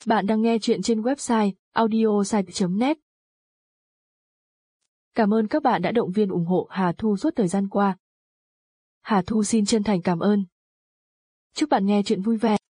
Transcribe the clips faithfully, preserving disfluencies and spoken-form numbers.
Bạn đang nghe chuyện trên website audiosite chấm net. Cảm ơn các bạn đã động viên ủng hộ Hà Thu suốt thời gian qua. Hà Thu xin chân thành cảm ơn. Chúc bạn nghe chuyện vui vẻ.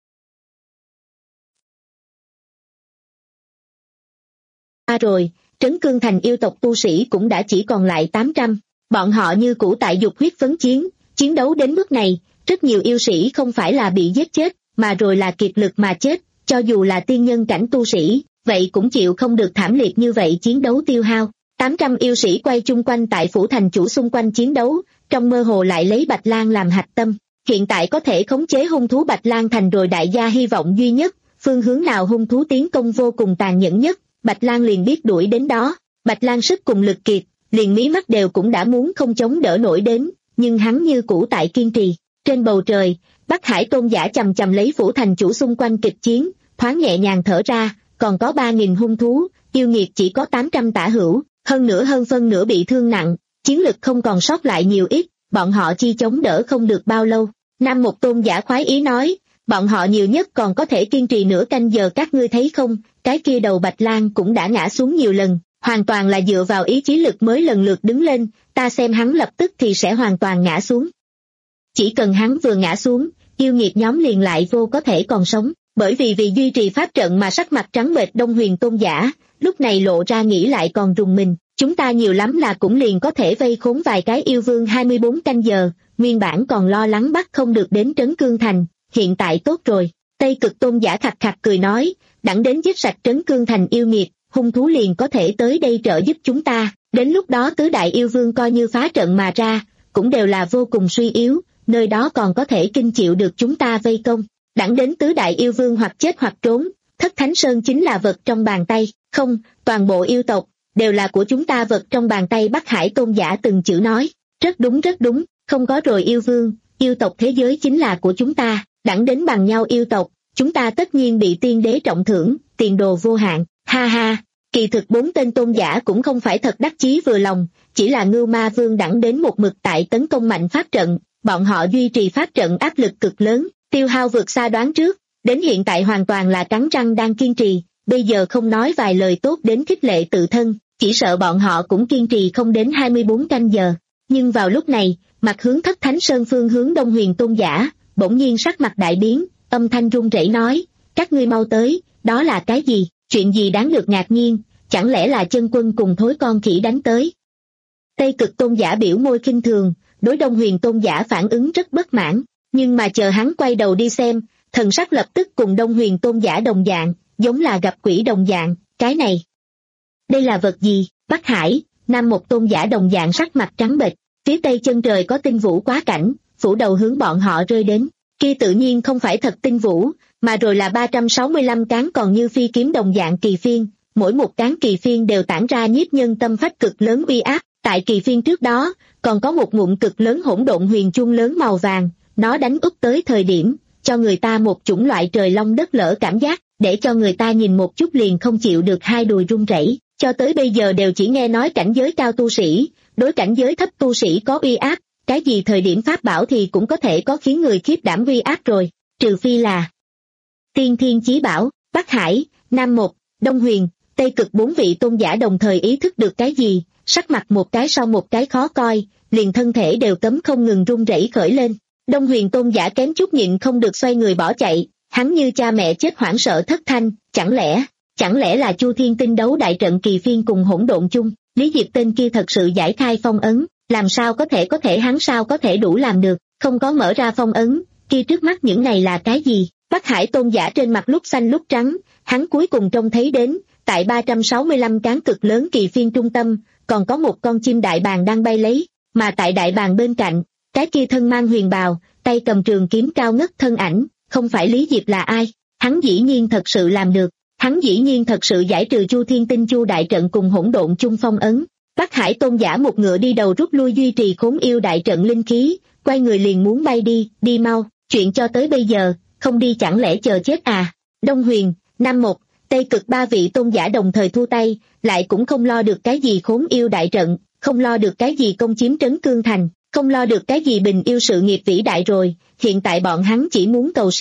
À rồi, Trấn Cương Thành yêu tộc tu sĩ cũng đã chỉ còn lại tám trăm. Bọn họ như cũ tại dục huyết phấn chiến, chiến đấu đến mức này, rất nhiều yêu sĩ không phải là bị giết chết, mà rồi là kiệt lực mà chết, cho dù là tiên nhân cảnh tu sĩ, vậy cũng chịu không được thảm liệt như vậy chiến đấu tiêu hao. tám trăm yêu sĩ quay chung quanh tại phủ thành chủ xung quanh chiến đấu, trong mơ hồ lại lấy Bạch Lang làm hạch tâm. Hiện tại có thể khống chế hung thú Bạch Lang thành rồi đại gia hy vọng duy nhất, phương hướng nào hung thú tiến công vô cùng tàn nhẫn nhất, Bạch Lang liền biết đuổi đến đó. Bạch Lang sức cùng lực kiệt, liền mí mắt đều cũng đã muốn không chống đỡ nổi đến, nhưng hắn như cũ tại kiên trì. Trên bầu trời, Bắc Hải Tôn giả chầm chầm lấy phủ thành chủ xung quanh kịch chiến, thoáng nhẹ nhàng thở ra, còn có ba nghìn hung thú, yêu nghiệt chỉ có tám trăm tả hữu, hơn nữa hơn phân nửa bị thương nặng, chiến lực không còn sót lại nhiều ít, bọn họ chi chống đỡ không được bao lâu. Nam Một Tôn giả khoái ý nói, bọn họ nhiều nhất còn có thể kiên trì nửa canh giờ, các ngươi thấy không, cái kia đầu Bạch Lang cũng đã ngã xuống nhiều lần, hoàn toàn là dựa vào ý chí lực mới lần lượt đứng lên, ta xem hắn lập tức thì sẽ hoàn toàn ngã xuống. Chỉ cần hắn vừa ngã xuống, yêu nghiệt nhóm liền lại vô có thể còn sống, bởi vì vì duy trì pháp trận mà sắc mặt trắng bệch Đông Huyền Tôn giả, lúc này lộ ra nghĩ lại còn rùng mình, chúng ta nhiều lắm là cũng liền có thể vây khốn vài cái yêu vương hai mươi bốn canh giờ, nguyên bản còn lo lắng bắt không được đến Trấn Cương Thành, hiện tại tốt rồi. Tây Cực Tôn giả khặt khặt cười nói, đặng đến giết sạch Trấn Cương Thành yêu nghiệt, hung thú liền có thể tới đây trợ giúp chúng ta, đến lúc đó tứ đại yêu vương coi như phá trận mà ra, cũng đều là vô cùng suy yếu, nơi đó còn có thể kinh chịu được chúng ta vây công. Đặng đến tứ đại yêu vương hoặc chết hoặc trốn, Thất Thánh Sơn chính là vật trong bàn tay, không, toàn bộ yêu tộc, đều là của chúng ta vật trong bàn tay. Bắc Hải Tôn giả từng chữ nói, rất đúng rất đúng, không có rồi yêu vương, yêu tộc thế giới chính là của chúng ta, đặng đến bằng nhau yêu tộc, chúng ta tất nhiên bị tiên đế trọng thưởng, tiền đồ vô hạn, ha ha. Kỳ thực bốn tên tôn giả cũng không phải thật đắc chí vừa lòng, chỉ là Ngưu Ma Vương đặng đến một mực tại tấn công mạnh pháp trận, bọn họ duy trì pháp trận áp lực cực lớn, tiêu hao vượt xa đoán trước, đến hiện tại hoàn toàn là cắn răng đang kiên trì, bây giờ không nói vài lời tốt đến khích lệ tự thân, chỉ sợ bọn họ cũng kiên trì không đến hai mươi bốn canh giờ. Nhưng vào lúc này, mặt hướng Thất Thánh Sơn phương hướng Đông Huyền Tôn giả, bỗng nhiên sắc mặt đại biến, âm thanh run rẩy nói, các ngươi mau tới, đó là cái gì, chuyện gì đáng được ngạc nhiên, chẳng lẽ là chân quân cùng thối con khỉ đánh tới. Tây Cực Tôn giả biểu môi khinh thường, đối Đông Huyền Tôn giả phản ứng rất bất mãn, nhưng mà chờ hắn quay đầu đi xem, thần sắc lập tức cùng Đông Huyền Tôn giả đồng dạng, giống là gặp quỷ đồng dạng, cái này. Đây là vật gì? Bắc Hải, Nam Một Tôn giả đồng dạng sắc mặt trắng bệch, phía tây chân trời có tinh vũ quá cảnh, phủ đầu hướng bọn họ rơi đến, kia tự nhiên không phải thật tinh vũ, mà rồi là ba trăm sáu mươi lăm cán còn như phi kiếm đồng dạng kỳ phiên, mỗi một cán kỳ phiên đều tản ra nhiếp nhân tâm phách cực lớn uy áp, tại kỳ phiên trước đó, còn có một ngụm cực lớn hỗn độn huyền chuông lớn màu vàng, nó đánh úp tới thời điểm, cho người ta một chủng loại trời long đất lở cảm giác, để cho người ta nhìn một chút liền không chịu được hai đùi run rẩy. Cho tới bây giờ đều chỉ nghe nói cảnh giới cao tu sĩ, đối cảnh giới thấp tu sĩ có uy áp, cái gì thời điểm pháp bảo thì cũng có thể có khiến người khiếp đảm uy áp rồi, trừ phi là tiên thiên chí bảo. Bắc Hải, Nam Một, Đông Huyền, Tây Cực bốn vị tôn giả đồng thời ý thức được cái gì, sắc mặt một cái sau một cái khó coi, liền thân thể đều cấm không ngừng run rẩy khởi lên. Đông Huyền Tôn giả kém chút nhịn không được xoay người bỏ chạy, hắn như cha mẹ chết hoảng sợ thất thanh, chẳng lẽ, chẳng lẽ là Chu Thiên Tinh đấu đại trận kỳ phiên cùng hỗn độn chung, Lý Diệp tên kia thật sự giải khai phong ấn, làm sao có thể có thể hắn sao có thể đủ làm được, không có mở ra phong ấn, kia trước mắt những này là cái gì? Bắc Hải Tôn giả trên mặt lúc xanh lúc trắng, hắn cuối cùng trông thấy đến, tại ba trăm sáu mươi lăm cán cực lớn kỳ phiên trung tâm, còn có một con chim đại bàng đang bay lấy, mà tại đại bàng bên cạnh, cái kia thân mang huyền bào, tay cầm trường kiếm cao ngất thân ảnh, không phải Lý Diệp là ai, hắn dĩ nhiên thật sự làm được, hắn dĩ nhiên thật sự giải trừ Chu Thiên Tinh Chu đại trận cùng hỗn độn chung phong ấn. Bắc Hải Tôn giả một ngựa đi đầu rút lui duy trì khốn yêu đại trận linh khí, quay người liền muốn bay đi, đi mau, chuyện cho tới bây giờ, không đi chẳng lẽ chờ chết à? Đông Huyền, Nam Một, Tây Cực ba vị tôn giả đồng thời thu tay, lại cũng không lo được cái gì khốn yêu đại trận, không lo được cái gì công chiếm Trấn Cương Thành, không lo được cái gì bình yêu sự nghiệp vĩ đại rồi, hiện tại bọn hắn chỉ muốn cầu sinh.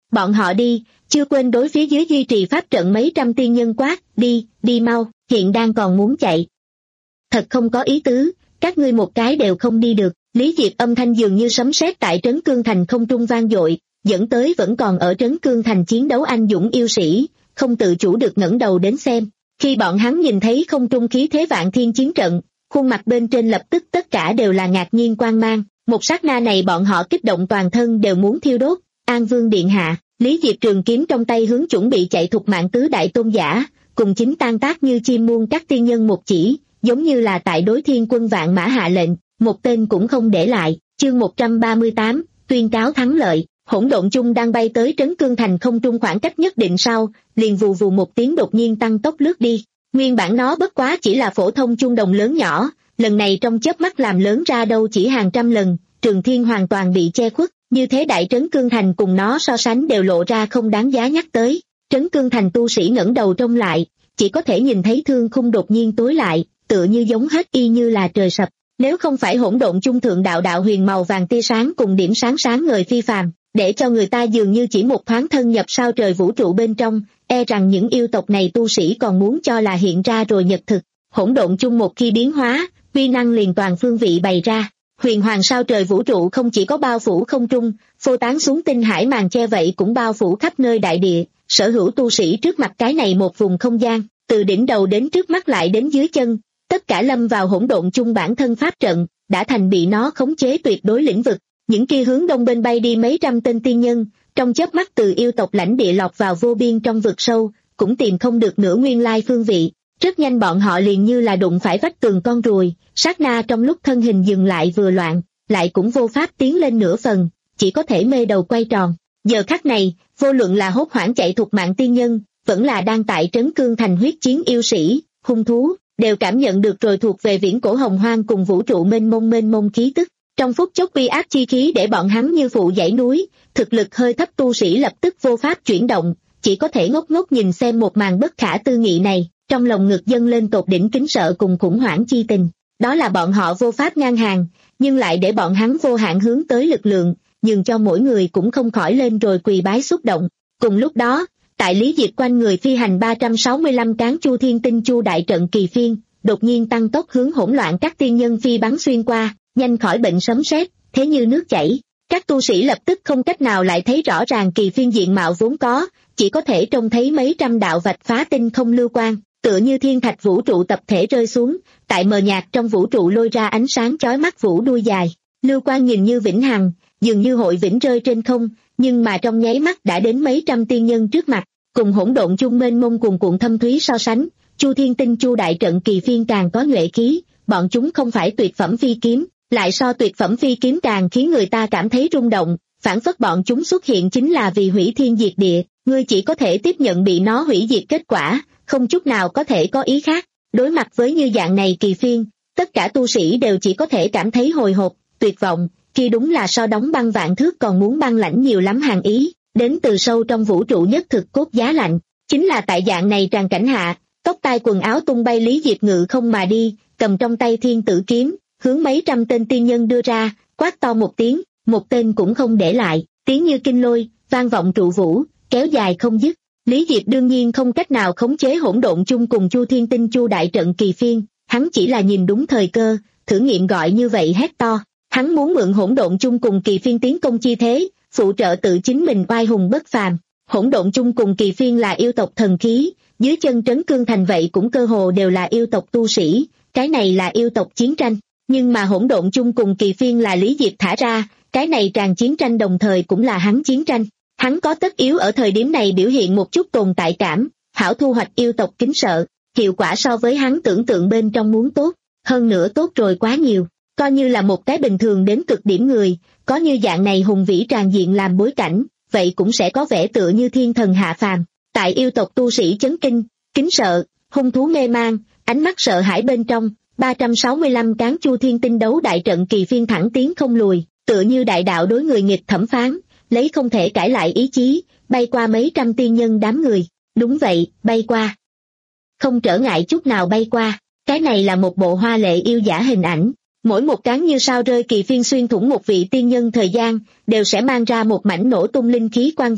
Bọn họ đi, chưa quên đối phía dưới duy trì pháp trận mấy trăm tiên nhân quát, đi, đi mau, hiện đang còn muốn chạy. Thật không có ý tứ, các ngươi một cái đều không đi được. Lý Diệp âm thanh dường như sấm sét tại Trấn Cương Thành không trung vang dội, dẫn tới vẫn còn ở Trấn Cương Thành chiến đấu anh dũng yêu sĩ, không tự chủ được ngẩng đầu đến xem. Khi bọn hắn nhìn thấy không trung khí thế vạn thiên chiến trận, khuôn mặt bên trên lập tức tất cả đều là ngạc nhiên quang mang, một sát na này bọn họ kích động toàn thân đều muốn thiêu đốt. An Vương điện hạ, Lý Diệp trường kiếm trong tay hướng chuẩn bị chạy thục mạng tứ đại tôn giả, cùng chính tan tác như chim muôn các tiên nhân một chỉ, giống như là tại đối thiên quân vạn mã hạ lệnh, một tên cũng không để lại. Chương một trăm ba mươi tám, tuyên cáo thắng lợi. Hỗn độn chung đang bay tới Trấn Cương Thành không trung khoảng cách nhất định sau, liền vù vù một tiếng đột nhiên tăng tốc lướt đi. Nguyên bản nó bất quá chỉ là phổ thông chuông đồng lớn nhỏ, lần này trong chớp mắt làm lớn ra đâu chỉ hàng trăm lần, Trường Thiên hoàn toàn bị che khuất, như thế đại Trấn Cương Thành cùng nó so sánh đều lộ ra không đáng giá nhắc tới. Trấn Cương Thành tu sĩ ngẩng đầu trông lại, chỉ có thể nhìn thấy thương khung đột nhiên tối lại, tựa như giống hết y như là trời sập. Nếu không phải hỗn độn chung thượng đạo đạo huyền màu vàng tia sáng cùng điểm sáng sáng ngời phi phàm, để cho người ta dường như chỉ một thoáng thân nhập sao trời vũ trụ bên trong, e rằng những yêu tộc này tu sĩ còn muốn cho là hiện ra rồi nhật thực. Hỗn độn chung một khi biến hóa, uy năng liền toàn phương vị bày ra. Huyền hoàng sao trời vũ trụ không chỉ có bao phủ không trung, phô tán xuống tinh hải màn che vậy cũng bao phủ khắp nơi đại địa, sở hữu tu sĩ trước mặt cái này một vùng không gian, từ đỉnh đầu đến trước mắt lại đến dưới chân, tất cả lâm vào hỗn độn chung bản thân pháp trận, đã thành bị nó khống chế tuyệt đối lĩnh vực. Những kia hướng đông bên bay đi mấy trăm tên tiên nhân, trong chớp mắt từ yêu tộc lãnh địa lọt vào vô biên trong vực sâu, cũng tìm không được nửa nguyên lai phương vị. Rất nhanh bọn họ liền như là đụng phải vách tường con ruồi, sát na trong lúc thân hình dừng lại vừa loạn, lại cũng vô pháp tiến lên nửa phần, chỉ có thể mê đầu quay tròn. Giờ khắc này, vô luận là hốt hoảng chạy thuộc mạng tiên nhân, vẫn là đang tại Trấn Cương Thành huyết chiến yêu sĩ, hung thú, đều cảm nhận được rồi thuộc về viễn cổ hồng hoang cùng vũ trụ mênh mông mênh mông khí tức. Trong phút chốc uy áp chi khí để bọn hắn như phụ dãy núi, thực lực hơi thấp tu sĩ lập tức vô pháp chuyển động, chỉ có thể ngốc ngốc nhìn xem một màn bất khả tư nghị này, trong lòng ngực dâng lên tột đỉnh kính sợ cùng khủng hoảng chi tình. Đó là bọn họ vô pháp ngang hàng, nhưng lại để bọn hắn vô hạn hướng tới lực lượng, nhường cho mỗi người cũng không khỏi lên rồi quỳ bái xúc động. Cùng lúc đó, tại Lý Diệp quanh người phi hành ba trăm sáu mươi lăm cán chu thiên tinh chu đại trận kỳ phiên, đột nhiên tăng tốc hướng hỗn loạn các tiên nhân phi bắn xuyên qua, nhanh khỏi bệnh sấm sét, thế như nước chảy. Các tu sĩ lập tức không cách nào lại thấy rõ ràng kỳ phiên diện mạo vốn có, chỉ có thể trông thấy mấy trăm đạo vạch phá tinh không lưu quang, tựa như thiên thạch vũ trụ tập thể rơi xuống, tại mờ nhạt trong vũ trụ lôi ra ánh sáng chói mắt vũ đuôi dài. Lưu quang nhìn như vĩnh hằng, dường như hội vĩnh rơi trên không, nhưng mà trong nháy mắt đã đến mấy trăm tiên nhân trước mặt, cùng hỗn độn chung mênh mông cuồn cuộn thâm thúy so sánh, chu thiên tinh chu đại trận kỳ phiên càng có nhuệ khí, bọn chúng không phải tuyệt phẩm phi kiếm, lại so tuyệt phẩm phi kiếm càng khiến người ta cảm thấy rung động, phản phất bọn chúng xuất hiện chính là vì hủy thiên diệt địa, ngươi chỉ có thể tiếp nhận bị nó hủy diệt kết quả, không chút nào có thể có ý khác. Đối mặt với như dạng này kỳ phiên, tất cả tu sĩ đều chỉ có thể cảm thấy hồi hộp, tuyệt vọng, khi đúng là so đóng băng vạn thước còn muốn băng lãnh nhiều lắm hàng ý, đến từ sâu trong vũ trụ nhất thực cốt giá lạnh. Chính là tại dạng này tràn cảnh hạ, tóc tai quần áo tung bay Lý Diệp ngự không mà đi, cầm trong tay thiên tử kiếm, hướng mấy trăm tên tiên nhân đưa ra, quát to một tiếng, một tên cũng không để lại, tiếng như kinh lôi, vang vọng trụ vũ, kéo dài không dứt. Lý Diệp đương nhiên không cách nào khống chế hỗn độn chung cùng chu thiên tinh chu đại trận kỳ phiên, hắn chỉ là nhìn đúng thời cơ, thử nghiệm gọi như vậy hét to. Hắn muốn mượn hỗn độn chung cùng kỳ phiên tiến công chi thế, phụ trợ tự chính mình oai hùng bất phàm. Hỗn độn chung cùng kỳ phiên là yêu tộc thần khí, dưới chân Trấn Cương Thành vậy cũng cơ hồ đều là yêu tộc tu sĩ, cái này là yêu tộc chiến tranh. Nhưng mà hỗn độn chung cùng kỳ phiên là Lý Diệp thả ra, cái này tràn chiến tranh đồng thời cũng là hắn chiến tranh. Hắn có tất yếu ở thời điểm này biểu hiện một chút tồn tại cảm, hảo thu hoạch yêu tộc kính sợ, hiệu quả so với hắn tưởng tượng bên trong muốn tốt, hơn nữa tốt rồi quá nhiều. Coi như là một cái bình thường đến cực điểm người, có như dạng này hùng vĩ tràn diện làm bối cảnh, vậy cũng sẽ có vẻ tựa như thiên thần hạ phàm. Tại yêu tộc tu sĩ chấn kinh, kính sợ, hung thú mê mang, ánh mắt sợ hãi bên trong, ba trăm sáu mươi lăm cán chu thiên tinh đấu đại trận kỳ phiên thẳng tiến không lùi, tựa như đại đạo đối người nghịch thẩm phán, lấy không thể cãi lại ý chí, bay qua mấy trăm tiên nhân đám người. Đúng vậy, bay qua. Không trở ngại chút nào bay qua, cái này là một bộ hoa lệ yêu dã hình ảnh. Mỗi một cán như sao rơi kỳ phiên xuyên thủng một vị tiên nhân thời gian, đều sẽ mang ra một mảnh nổ tung linh khí quang vân,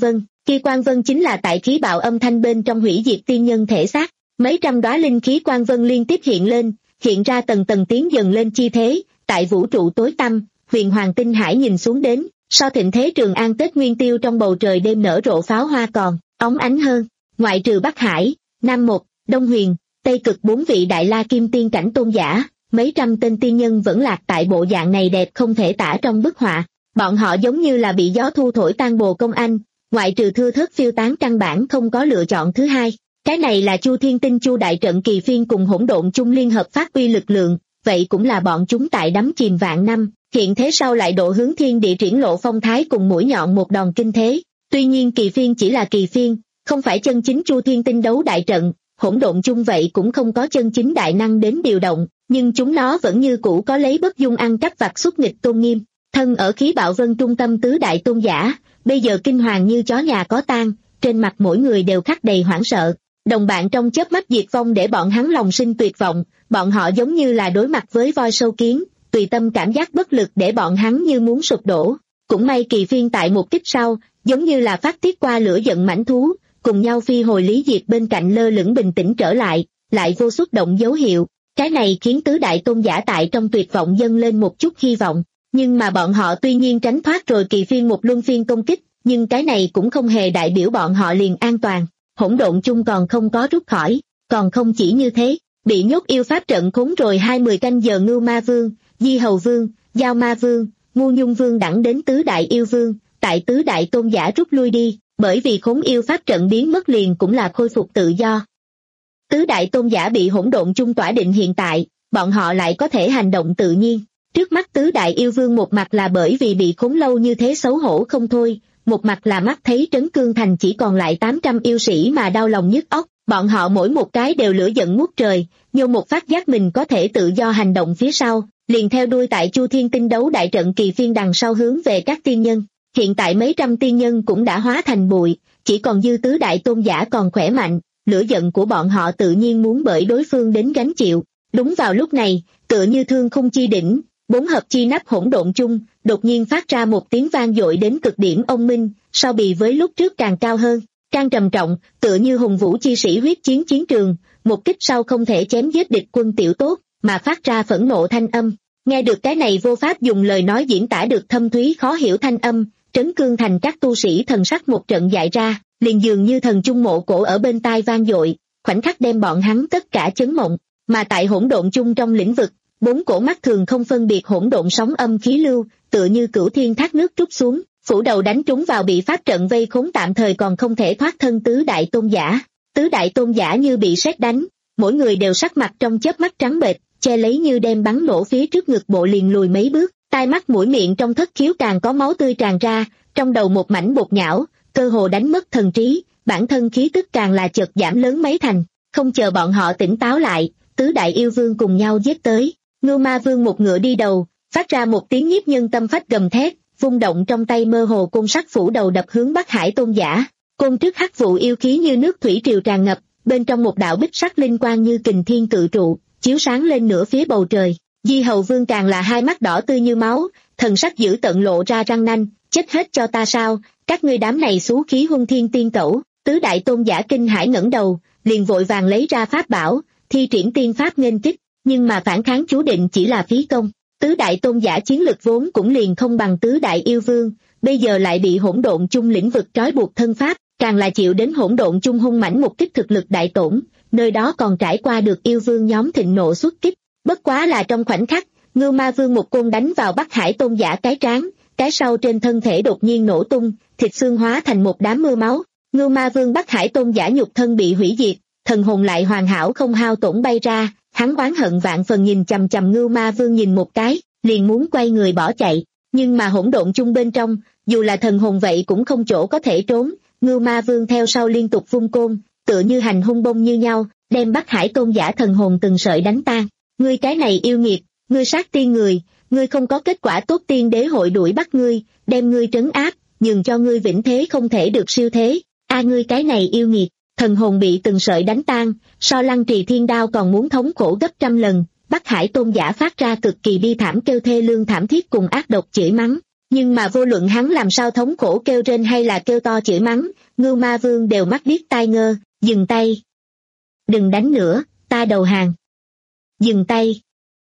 Khi quang vân chính là tại khí bạo âm thanh bên trong hủy diệt tiên nhân thể xác, mấy trăm đóa linh khí quang vân liên tiếp hiện lên, hiện ra tầng tầng tiến dần lên chi thế, tại vũ trụ tối tăm, huyền hoàng tinh hải nhìn xuống đến, so thịnh thế Trường An Tết Nguyên Tiêu trong bầu trời đêm nở rộ pháo hoa còn óng ánh hơn. Ngoại trừ Bắc Hải, Nam Một, Đông Huyền, Tây Cực bốn vị đại la kim tiên cảnh tôn giả, mấy trăm tên tiên nhân vẫn lạc tại bộ dạng này đẹp không thể tả trong bức họa. Bọn họ giống như là bị gió thu thổi tan bồ công anh, ngoại trừ thưa thớt phiêu tán căn bản không có lựa chọn thứ hai. Cái này là Chu Thiên Tinh Chu đại trận kỳ phiên cùng hỗn độn chung liên hợp phát uy lực lượng, vậy cũng là bọn chúng tại đắm chìm vạn năm, hiện thế sau lại độ hướng thiên địa triển lộ phong thái cùng mũi nhọn một đòn kinh thế. Tuy nhiên kỳ phiên chỉ là kỳ phiên, không phải chân chính Chu Thiên Tinh đấu đại trận, hỗn độn chung vậy cũng không có chân chính đại năng đến điều động, nhưng chúng nó vẫn như cũ có lấy bất dung ăn cắp vặt xuất nghịch tôn nghiêm. Thân ở khí bạo vân trung tâm tứ đại tôn giả, bây giờ kinh hoàng như chó nhà có tang, trên mặt mỗi người đều khắc đầy hoảng sợ. Đồng bạn trong chớp mắt diệt vong để bọn hắn lòng sinh tuyệt vọng, bọn họ giống như là đối mặt với voi sâu kiến, tùy tâm cảm giác bất lực để bọn hắn như muốn sụp đổ. Cũng may kỳ phiên tại một kích sau, giống như là phát tiết qua lửa giận mãnh thú, cùng nhau phi hồi lý diệt bên cạnh lơ lửng bình tĩnh trở lại, lại vô xuất động dấu hiệu. Cái này khiến tứ đại tôn giả tại trong tuyệt vọng dâng lên một chút hy vọng. Nhưng mà bọn họ tuy nhiên tránh thoát rồi kỳ phiên một luân phiên công kích, nhưng cái này cũng không hề đại biểu bọn họ liền an toàn. Hỗn độn chung còn không có rút khỏi, còn không chỉ như thế, bị nhốt yêu pháp trận khốn rồi hai mươi canh giờ Ngưu Ma Vương, Di Hầu Vương, Giao Ma Vương, Ngu Nhung Vương đẳng đến tứ đại yêu vương, tại tứ đại tôn giả rút lui đi, bởi vì khốn yêu pháp trận biến mất liền cũng là khôi phục tự do. Tứ đại tôn giả bị hỗn độn chung tỏa định hiện tại, bọn họ lại có thể hành động tự nhiên. Trước mắt tứ đại yêu vương một mặt là bởi vì bị khốn lâu như thế xấu hổ không thôi, một mặt là mắt thấy Trấn Cương Thành chỉ còn lại tám trăm yêu sĩ mà đau lòng nhức óc, bọn họ mỗi một cái đều lửa giận ngút trời, nhô một phát giác mình có thể tự do hành động phía sau, liền theo đuôi tại Chu Thiên Tinh đấu đại trận kỳ phiên đằng sau hướng về các tiên nhân. Hiện tại mấy trăm tiên nhân cũng đã hóa thành bụi, chỉ còn dư tứ đại tôn giả còn khỏe mạnh, lửa giận của bọn họ tự nhiên muốn bởi đối phương đến gánh chịu. Đúng vào lúc này, tựa như thương khung chi đỉnh, bốn hợp chi nắp hỗn độn chung, đột nhiên phát ra một tiếng vang dội đến cực điểm ông minh, so bì với lúc trước càng cao hơn, càng trầm trọng, tựa như hùng vũ chi sĩ huyết chiến chiến trường, một kích sau không thể chém giết địch quân tiểu tốt, mà phát ra phẫn nộ thanh âm. Nghe được cái này vô pháp dùng lời nói diễn tả được thâm thúy khó hiểu thanh âm, Trấn Cương Thành các tu sĩ thần sắc một trận dại ra, liền dường như thần trung mộ cổ ở bên tai vang dội, khoảnh khắc đem bọn hắn tất cả chấn mộng, mà tại hỗn độn chung trong lĩnh vực, bốn cổ mắt thường không phân biệt hỗn độn sóng âm khí lưu, tựa như cửu thiên thác nước trút xuống, phủ đầu đánh trúng vào bị pháp trận vây khốn tạm thời còn không thể thoát thân tứ đại tôn giả. Tứ đại tôn giả như bị sét đánh, mỗi người đều sắc mặt trong chớp mắt trắng bệch, che lấy như đem bắn nổ phía trước ngực bộ liền lùi mấy bước, tai mắt mũi miệng trong thất khiếu càng có máu tươi tràn ra, trong đầu một mảnh bột nhão, cơ hồ đánh mất thần trí, bản thân khí tức càng là chợt giảm lớn mấy thành. Không chờ bọn họ tỉnh táo lại, tứ đại yêu vương cùng nhau giết tới. Ngưu Ma Vương một ngựa đi đầu, phát ra một tiếng nhiếp nhân tâm phách gầm thét, vung động trong tay mơ hồ côn sắt phủ đầu đập hướng Bắc Hải tôn giả. Côn trước hắc vụ yêu khí như nước thủy triều tràn ngập, bên trong một đạo bích sắc linh quang như kình thiên cự trụ, chiếu sáng lên nửa phía bầu trời. Di Hầu Vương càng là hai mắt đỏ tươi như máu, thần sắc dữ tợn lộ ra răng nanh, chết hết cho ta sao, các ngươi đám này xú khí huân thiên tiên cẩu. Tứ đại tôn giả kinh hãi ngẩng đầu, liền vội vàng lấy ra pháp bảo, thi triển tiên pháp nghênh kích, nhưng mà phản kháng chú định chỉ là phí công. Tứ đại tôn giả chiến lực vốn cũng liền không bằng tứ đại yêu vương, bây giờ lại bị hỗn độn chung lĩnh vực trói buộc thân pháp, càng là chịu đến hỗn độn chung hung mãnh một kích thực lực đại tổn, nơi đó còn trải qua được yêu vương nhóm thịnh nộ xuất kích. Bất quá là trong khoảnh khắc, Ngưu Ma Vương một côn đánh vào Bắc Hải tôn giả cái trán, cái sau trên thân thể đột nhiên nổ tung, thịt xương hóa thành một đám mưa máu. Ngưu Ma Vương Bắc Hải tôn giả nhục thân bị hủy diệt, thần hồn lại hoàn hảo không hao tổn bay ra, hắn oán hận vạn phần nhìn chằm chằm Ngưu Ma Vương nhìn một cái, liền muốn quay người bỏ chạy, nhưng mà hỗn độn chung bên trong, dù là thần hồn vậy cũng không chỗ có thể trốn. Ngưu Ma Vương theo sau liên tục vung côn, tựa như hành hung bông như nhau, đem Bắc Hải tôn giả thần hồn từng sợi đánh tan. Ngươi cái này yêu nghiệt, ngươi sát tiên người, ngươi không có kết quả tốt, tiên đế hội đuổi bắt ngươi, đem ngươi trấn áp, nhường cho ngươi vĩnh thế không thể được siêu thế. A à, ngươi cái này yêu nghiệt, thần hồn bị từng sợi đánh tan, so Lăng Trì Thiên Đao còn muốn thống khổ gấp trăm lần. Bắc Hải tôn giả phát ra cực kỳ bi thảm kêu thê lương thảm thiết cùng ác độc chửi mắng. Nhưng mà vô luận hắn làm sao thống khổ kêu rên hay là kêu to chửi mắng, Ngưu Ma Vương đều mắt điếc tai ngơ. Dừng tay. Đừng đánh nữa, ta đầu hàng. Dừng tay.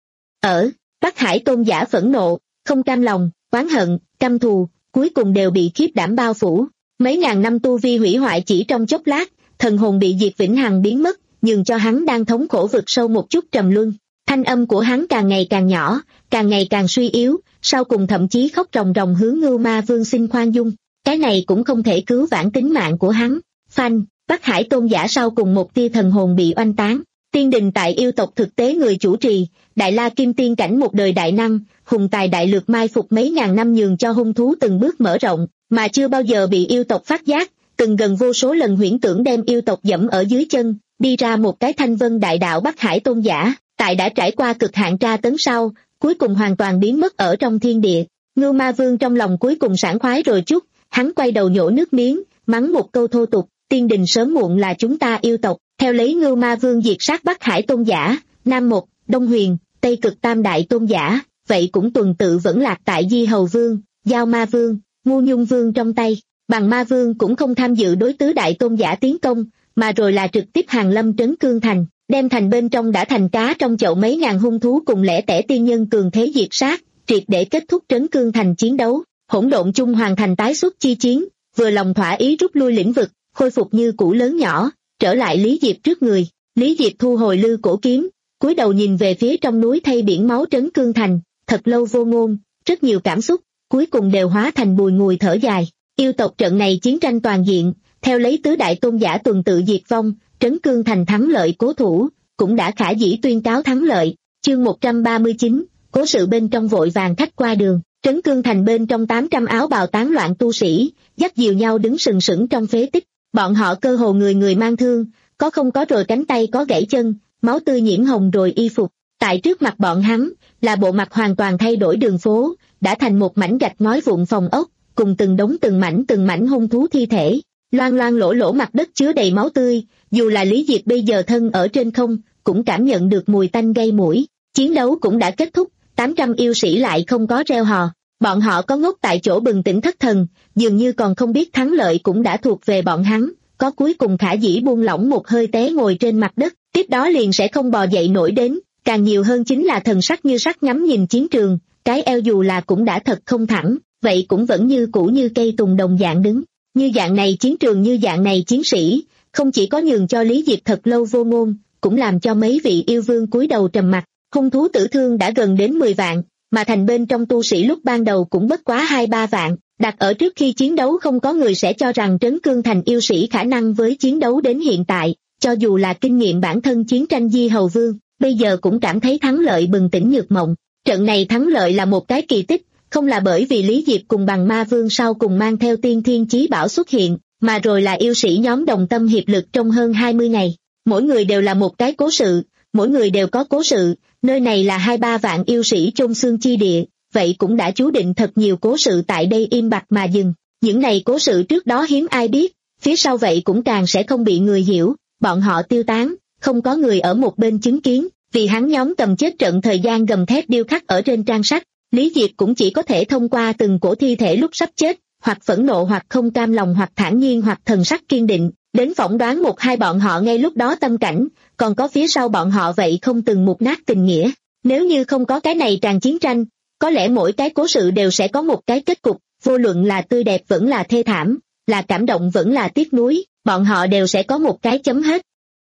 Ở, Bắc Hải Tôn giả phẫn nộ, không cam lòng, oán hận, căm thù, cuối cùng đều bị khiếp đảm bao phủ. Mấy ngàn năm tu vi hủy hoại chỉ trong chốc lát, thần hồn bị diệt vĩnh hằng biến mất, nhường cho hắn đang thống khổ vực sâu một chút trầm luân. Thanh âm của hắn càng ngày càng nhỏ, càng ngày càng suy yếu, sau cùng thậm chí khóc ròng ròng hướng Ngưu Ma Vương xin khoan dung. Cái này cũng không thể cứu vãn tính mạng của hắn. Phanh, Bắc Hải Tôn giả sau cùng một tia thần hồn bị oanh tán. Tiên đình tại yêu tộc thực tế người chủ trì, Đại La Kim Tiên cảnh một đời đại năng, hùng tài đại lược mai phục mấy ngàn năm nhường cho hung thú từng bước mở rộng, mà chưa bao giờ bị yêu tộc phát giác, từng gần vô số lần huyễn tưởng đem yêu tộc dẫm ở dưới chân, đi ra một cái thanh vân đại đạo Bắc Hải Tôn giả, tại đã trải qua cực hạn tra tấn sau, cuối cùng hoàn toàn biến mất ở trong thiên địa. Ngưu Ma Vương trong lòng cuối cùng sảng khoái rồi chút, hắn quay đầu nhổ nước miếng, mắng một câu thô tục, tiên đình sớm muộn là chúng ta yêu tộc, theo lấy Ngưu Ma Vương diệt sát Bắc Hải Tôn giả, Nam Một, Đông Huyền, Tây Cực tam đại tôn giả, vậy cũng tuần tự vẫn lạc tại Di Hầu Vương, Giao Ma Vương, Ngu Nhung Vương trong tay. Bằng Ma Vương cũng không tham dự đối tứ đại tôn giả tiến công, mà rồi là trực tiếp hàng lâm trấn Cương Thành, đem thành bên trong đã thành cá trong chậu mấy ngàn hung thú cùng lẻ tẻ tiên nhân cường thế diệt sát, triệt để kết thúc trấn Cương Thành chiến đấu. Hỗn độn chung hoàn thành tái xuất chi chiến, vừa lòng thỏa ý rút lui lĩnh vực, khôi phục như cũ lớn nhỏ, trở lại Lý Diệp trước người. Lý Diệp thu hồi lư cổ kiếm, cúi đầu nhìn về phía trong núi thay biển máu trấn Cương Thành, thật lâu vô ngôn, rất nhiều cảm xúc, cuối cùng đều hóa thành bùi ngùi thở dài. Yêu tộc trận này chiến tranh toàn diện, theo lấy tứ đại tôn giả tuần tự diệt vong, trấn Cương Thành thắng lợi cố thủ, cũng đã khả dĩ tuyên cáo thắng lợi. Chương một trăm ba mươi chín, cố sự bên trong vội vàng khách qua đường. Trấn Cương Thành bên trong tám trăm áo bào tán loạn tu sĩ, dắt dìu nhau đứng sừng sững trong phế tích, bọn họ cơ hồ người người mang thương, có không có rồi cánh tay có gãy chân, máu tươi nhiễm hồng rồi y phục. Tại trước mặt bọn hắn, là bộ mặt hoàn toàn thay đổi đường phố, đã thành một mảnh gạch ngói vụn phòng ốc, cùng từng đống từng mảnh từng mảnh hung thú thi thể, loang loang lỗ lỗ mặt đất chứa đầy máu tươi, dù là Lý Diệp bây giờ thân ở trên không, cũng cảm nhận được mùi tanh gây mũi. Chiến đấu cũng đã kết thúc, tám trăm yêu sĩ lại không có reo hò, bọn họ có ngốc tại chỗ bừng tỉnh thất thần, dường như còn không biết thắng lợi cũng đã thuộc về bọn hắn, có cuối cùng khả dĩ buông lỏng một hơi té ngồi trên mặt đất, tiếp đó liền sẽ không bò dậy nổi đến, càng nhiều hơn chính là thần sắc như sắc ngắm nhìn chiến trường, cái eo dù là cũng đã thật không thẳng, vậy cũng vẫn như cũ như cây tùng đồng dạng đứng. Như dạng này chiến trường như dạng này chiến sĩ, không chỉ có nhường cho Lý Diệp thật lâu vô ngôn, cũng làm cho mấy vị yêu vương cúi đầu trầm mặt. Hung thú tử thương đã gần đến mười vạn, mà thành bên trong tu sĩ lúc ban đầu cũng bất quá hai ba vạn, đặt ở trước khi chiến đấu không có người sẽ cho rằng trấn Cương Thành yêu sĩ khả năng với chiến đấu đến hiện tại, cho dù là kinh nghiệm bản thân chiến tranh Di Hầu Vương, bây giờ cũng cảm thấy thắng lợi bừng tỉnh nhược mộng. Trận này thắng lợi là một cái kỳ tích, không là bởi vì Lý Diệp cùng Bằng Ma Vương sau cùng mang theo tiên thiên chí bảo xuất hiện, mà rồi là yêu sĩ nhóm đồng tâm hiệp lực trong hơn hai mươi ngày. Mỗi người đều là một cái cố sự, mỗi người đều có cố sự, nơi này là hai ba vạn yêu sĩ chôn xương chi địa, vậy cũng đã chú định thật nhiều cố sự tại đây im bặt mà dừng. Những này cố sự trước đó hiếm ai biết, phía sau vậy cũng càng sẽ không bị người hiểu, bọn họ tiêu tán, không có người ở một bên chứng kiến, vì hắn nhóm cầm chết trận thời gian gầm thét điêu khắc ở trên trang sách. Lý Diệp cũng chỉ có thể thông qua từng cổ thi thể lúc sắp chết, hoặc phẫn nộ hoặc không cam lòng hoặc thản nhiên hoặc thần sắc kiên định, đến phỏng đoán một hai bọn họ ngay lúc đó tâm cảnh, còn có phía sau bọn họ vậy không từng mục nát tình nghĩa. Nếu như không có cái này tràn chiến tranh, có lẽ mỗi cái cố sự đều sẽ có một cái kết cục, vô luận là tươi đẹp vẫn là thê thảm, là cảm động vẫn là tiếc nuối, bọn họ đều sẽ có một cái chấm hết.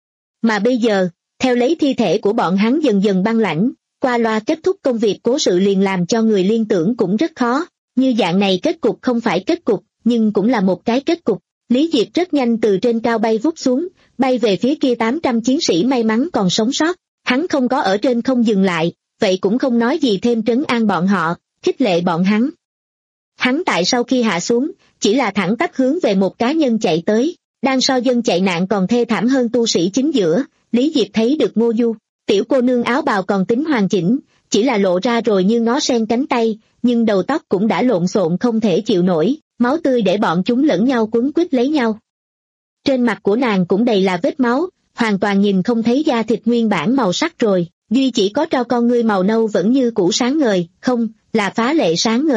Mà bây giờ, theo lấy thi thể của bọn hắn dần dần băng lãnh, qua loa kết thúc công việc cố sự liền làm cho người liên tưởng cũng rất khó, như dạng này kết cục không phải kết cục, nhưng cũng là một cái kết cục. Lý Diệp rất nhanh từ trên cao bay vút xuống, bay về phía kia tám trăm chiến sĩ may mắn còn sống sót, hắn không có ở trên không dừng lại, vậy cũng không nói gì thêm trấn an bọn họ, khích lệ bọn hắn. Hắn tại sau khi hạ xuống, chỉ là thẳng tắp hướng về một cá nhân chạy tới, đang so dân chạy nạn còn thê thảm hơn tu sĩ chính giữa, Lý Diệp thấy được Ngô Du, tiểu cô nương áo bào còn tính hoàn chỉnh, chỉ là lộ ra rồi như ngó sen cánh tay, nhưng đầu tóc cũng đã lộn xộn không thể chịu nổi, máu tươi để bọn chúng lẫn nhau quấn quýt lấy nhau. Trên mặt của nàng cũng đầy là vết máu, hoàn toàn nhìn không thấy da thịt nguyên bản màu sắc rồi, duy chỉ có trao con ngươi màu nâu vẫn như cũ sáng ngời, không, là phá lệ sáng ngời.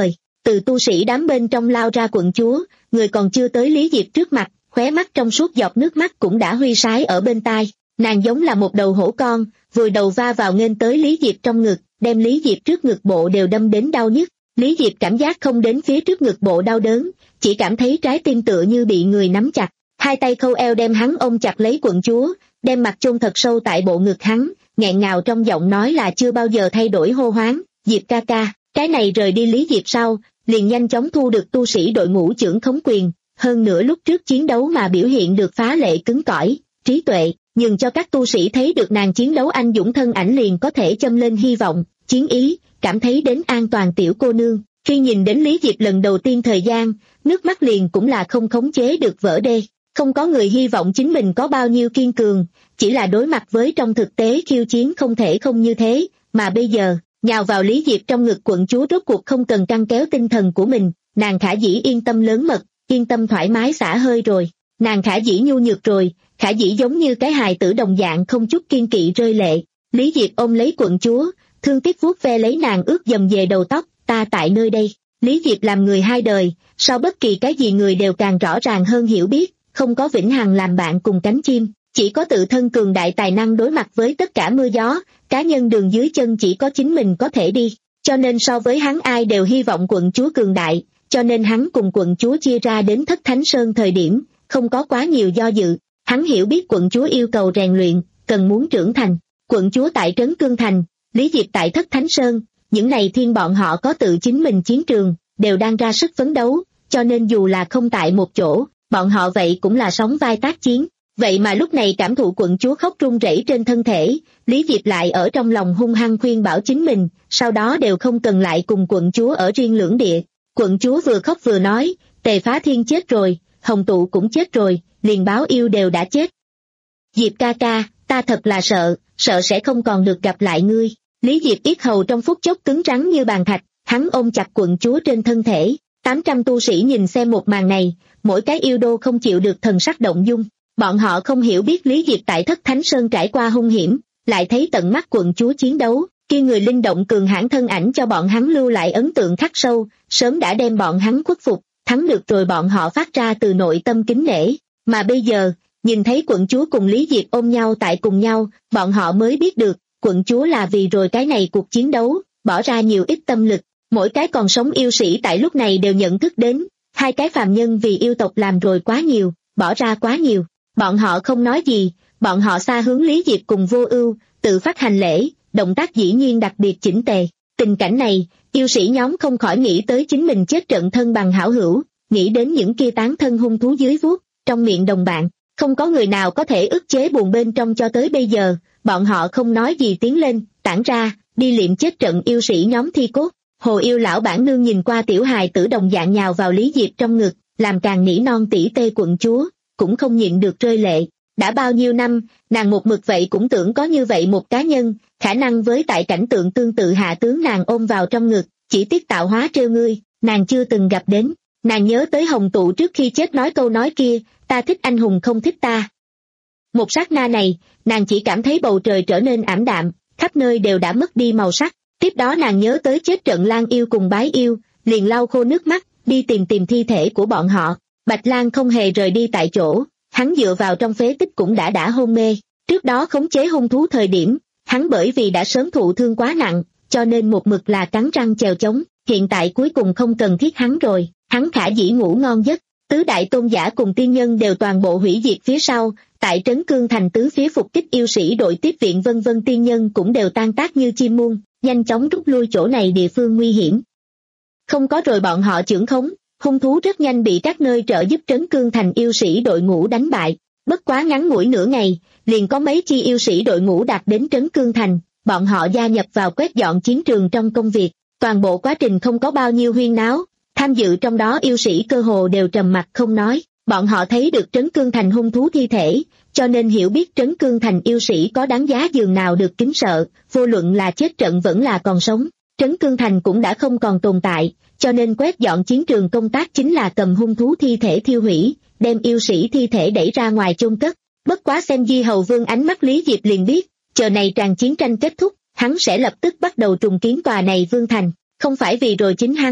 Từ tu sĩ đám bên trong lao ra quận chúa, người còn chưa tới Lý Diệp trước mặt, khóe mắt trong suốt giọt nước mắt cũng đã huy sái ở bên tai. Nàng giống là một đầu hổ con, vùi đầu va vào nghênh tới Lý Diệp trong ngực, đem Lý Diệp trước ngực bộ đều đâm đến đau nhức. Lý Diệp cảm giác không đến phía trước ngực bộ đau đớn, chỉ cảm thấy trái tim tựa như bị người nắm chặt. Hai tay khâu eo đem hắn ôm chặt lấy quận chúa, đem mặt chôn thật sâu tại bộ ngực hắn, nghẹn ngào trong giọng nói là chưa bao giờ thay đổi hô hoáng, Diệp ca ca. Cái này rời đi Lý Diệp sau, liền nhanh chóng thu được tu sĩ đội ngũ trưởng khống quyền, hơn nữa lúc trước chiến đấu mà biểu hiện được phá lệ cứng cỏi, trí tuệ, nhưng cho các tu sĩ thấy được nàng chiến đấu anh dũng thân ảnh liền có thể châm lên hy vọng, chiến ý, cảm thấy đến an toàn tiểu cô nương. Khi nhìn đến Lý Diệp lần đầu tiên thời gian, nước mắt liền cũng là không khống chế được vỡ đê. Không có người hy vọng chính mình có bao nhiêu kiên cường, chỉ là đối mặt với trong thực tế khiêu chiến không thể không như thế, mà bây giờ, nhào vào Lý Diệp trong ngực quận chúa rốt cuộc không cần căng kéo tinh thần của mình, nàng Khả Dĩ yên tâm lớn mật, yên tâm thoải mái xả hơi rồi, nàng Khả Dĩ nhu nhược rồi, Khả Dĩ giống như cái hài tử đồng dạng không chút kiên kỵ rơi lệ. Lý Diệp ôm lấy quận chúa, thương tiếc vuốt ve lấy nàng ướt dầm về đầu tóc, ta tại nơi đây. Lý Diệp làm người hai đời, sau bất kỳ cái gì người đều càng rõ ràng hơn hiểu biết, không có vĩnh hằng làm bạn cùng cánh chim, chỉ có tự thân cường đại tài năng đối mặt với tất cả mưa gió, cá nhân đường dưới chân chỉ có chính mình có thể đi, cho nên so với hắn ai đều hy vọng quận chúa cường đại, cho nên hắn cùng quận chúa chia ra đến Thất Thánh Sơn thời điểm, không có quá nhiều do dự, hắn hiểu biết quận chúa yêu cầu rèn luyện, cần muốn trưởng thành, quận chúa tại Trấn Cương Thành, Lý Diệp tại Thất Thánh Sơn, những này thiên bọn họ có tự chính mình chiến trường, đều đang ra sức phấn đấu, cho nên dù là không tại một chỗ, bọn họ vậy cũng là sóng vai tác chiến. Vậy mà lúc này cảm thụ quận chúa khóc run rẩy trên thân thể, Lý Diệp lại ở trong lòng hung hăng khuyên bảo chính mình, sau đó đều không cần lại cùng quận chúa ở riêng lưỡng địa. Quận chúa vừa khóc vừa nói, Tề Phá Thiên chết rồi, Hồng Tụ cũng chết rồi, liền Báo Yêu đều đã chết. Diệp ca ca, ta thật là sợ, sợ sẽ không còn được gặp lại ngươi. Lý Diệp yết hầu trong phút chốc cứng rắn như bàn thạch, hắn ôm chặt quận chúa trên thân thể. tám trăm tu sĩ nhìn xem một màn này, mỗi cái yêu đô không chịu được thần sắc động dung. Bọn họ không hiểu biết Lý Diệp tại Thất Thánh Sơn trải qua hung hiểm, lại thấy tận mắt quận chúa chiến đấu, kia người linh động cường hãn thân ảnh cho bọn hắn lưu lại ấn tượng khắc sâu, sớm đã đem bọn hắn khuất phục, thắng được rồi bọn họ phát ra từ nội tâm kính nể. Mà bây giờ, nhìn thấy quận chúa cùng Lý Diệp ôm nhau tại cùng nhau, bọn họ mới biết được, quận chúa là vì rồi cái này cuộc chiến đấu, bỏ ra nhiều ít tâm lực. Mỗi cái còn sống yêu sĩ tại lúc này đều nhận thức đến, hai cái phàm nhân vì yêu tộc làm rồi quá nhiều, bỏ ra quá nhiều. Bọn họ không nói gì, bọn họ xa hướng Lý Diệp cùng Vô Ưu, tự phát hành lễ, động tác dĩ nhiên đặc biệt chỉnh tề. Tình cảnh này, yêu sĩ nhóm không khỏi nghĩ tới chính mình chết trận thân bằng hảo hữu, nghĩ đến những kia tán thân hung thú dưới vuốt, trong miệng đồng bạn, không có người nào có thể ức chế buồn bên trong cho tới bây giờ, bọn họ không nói gì tiến lên, tản ra, đi liệm chết trận yêu sĩ nhóm thi cốt. Hồ Yêu lão bản nương nhìn qua tiểu hài tử đồng dạng nhào vào Lý Diệp trong ngực, làm càng nỉ non tỉ tê quận chúa, cũng không nhịn được rơi lệ. Đã bao nhiêu năm, nàng một mực vậy cũng tưởng có như vậy một cá nhân, khả năng với tại cảnh tượng tương tự hạ tướng nàng ôm vào trong ngực, chỉ tiếc tạo hóa trêu ngươi, nàng chưa từng gặp đến. Nàng nhớ tới Hồng Tụ trước khi chết nói câu nói kia, ta thích anh hùng không thích ta. Một sát na này, nàng chỉ cảm thấy bầu trời trở nên ảm đạm, khắp nơi đều đã mất đi màu sắc. Tiếp đó nàng nhớ tới chết trận Lan Yêu cùng Bái Yêu, liền lau khô nước mắt, đi tìm tìm thi thể của bọn họ. Bạch Lan không hề rời đi tại chỗ, hắn dựa vào trong phế tích cũng đã đã hôn mê. Trước đó khống chế hung thú thời điểm, hắn bởi vì đã sớm thụ thương quá nặng, cho nên một mực là cắn răng chèo chống, hiện tại cuối cùng không cần thiết hắn rồi, hắn Khả Dĩ ngủ ngon giấc. Tứ đại tôn giả cùng tiên nhân đều toàn bộ hủy diệt phía sau, tại Trấn Cương Thành tứ phía phục kích yêu sĩ đội tiếp viện vân vân tiên nhân cũng đều tan tác như chim muôn, nhanh chóng rút lui chỗ này địa phương nguy hiểm. Không có rồi bọn họ chưởng khống, hung thú rất nhanh bị các nơi trợ giúp Trấn Cương Thành yêu sĩ đội ngũ đánh bại. Bất quá ngắn ngủi nửa ngày, liền có mấy chi yêu sĩ đội ngũ đạt đến Trấn Cương Thành, bọn họ gia nhập vào quét dọn chiến trường trong công việc. Toàn bộ quá trình không có bao nhiêu huyên náo, tham dự trong đó yêu sĩ cơ hồ đều trầm mặc không nói. Bọn họ thấy được Trấn Cương Thành hung thú thi thể, cho nên hiểu biết Trấn Cương Thành yêu sĩ có đáng giá dường nào được kính sợ, vô luận là chết trận vẫn là còn sống. Trấn Cương Thành cũng đã không còn tồn tại, cho nên quét dọn chiến trường công tác chính là cầm hung thú thi thể thiêu hủy, đem yêu sĩ thi thể đẩy ra ngoài chôn cất. Bất quá xem Di Hầu Vương ánh mắt Lý Diệp liền biết, chờ này tràn chiến tranh kết thúc, hắn sẽ lập tức bắt đầu trùng kiến tòa này vương thành, không phải vì rồi chính hắn,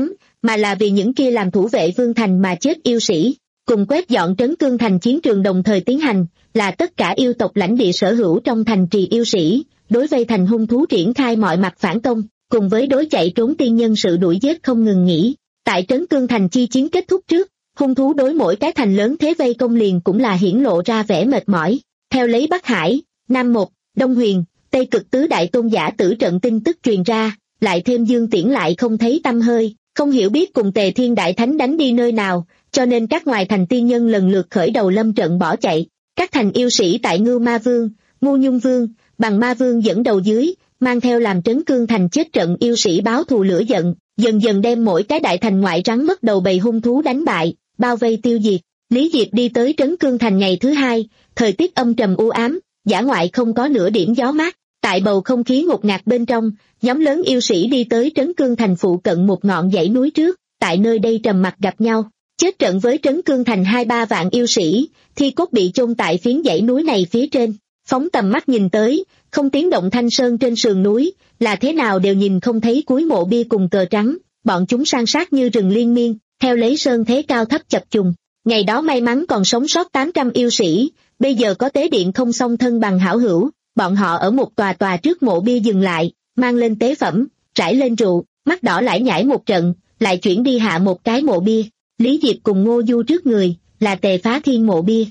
mà là vì những kia làm thủ vệ vương thành mà chết yêu sĩ. Cùng quét dọn trấn cương thành chiến trường đồng thời tiến hành, là tất cả yêu tộc lãnh địa sở hữu trong thành trì yêu sĩ, đối vây thành hung thú triển khai mọi mặt phản công, cùng với đối chạy trốn tiên nhân sự đuổi giết không ngừng nghỉ. Tại trấn cương thành chi chiến kết thúc trước, hung thú đối mỗi cái thành lớn thế vây công liền cũng là hiển lộ ra vẻ mệt mỏi. Theo lấy Bắc Hải, Nam Một, Đông Huyền, Tây Cực tứ đại tôn giả tử trận tin tức truyền ra, lại thêm Dương Tiễn lại không thấy tăm hơi, không hiểu biết cùng Tề Thiên Đại Thánh đánh đi nơi nào, cho nên các ngoài thành tiên nhân lần lượt khởi đầu lâm trận bỏ chạy. Các thành yêu sĩ tại Ngưu Ma Vương, Ngu Nhung Vương, Bằng Ma Vương dẫn đầu dưới, mang theo làm trấn cương thành chết trận yêu sĩ báo thù lửa giận, dần dần đem mỗi cái đại thành ngoại rắn mất đầu bầy hung thú đánh bại, bao vây tiêu diệt. Lý Diệp đi tới trấn cương thành ngày thứ hai, thời tiết âm trầm u ám, dã ngoại không có nửa điểm gió mát. Tại bầu không khí ngột ngạt bên trong, nhóm lớn yêu sĩ đi tới trấn cương thành phụ cận một ngọn dãy núi trước, tại nơi đây trầm mặc gặp nhau. Chết trận với trấn cương thành hai ba vạn yêu sĩ, thi cốt bị chôn tại phiến dãy núi này phía trên. Phóng tầm mắt nhìn tới, không tiếng động thanh sơn trên sườn núi, là thế nào đều nhìn không thấy cuối mộ bia cùng cờ trắng, bọn chúng san sát như rừng liên miên, theo lấy sơn thế cao thấp chập trùng. Ngày đó may mắn còn sống sót tám trăm yêu sĩ, bây giờ có tế điện không song thân bằng hảo hữu, bọn họ ở một tòa tòa trước mộ bia dừng lại, mang lên tế phẩm, trải lên rượu, mắt đỏ lải nhải một trận, lại chuyển đi hạ một cái mộ bia. Lý Diệp cùng Ngô Du trước người, là Tề Phá Thiên mộ bia.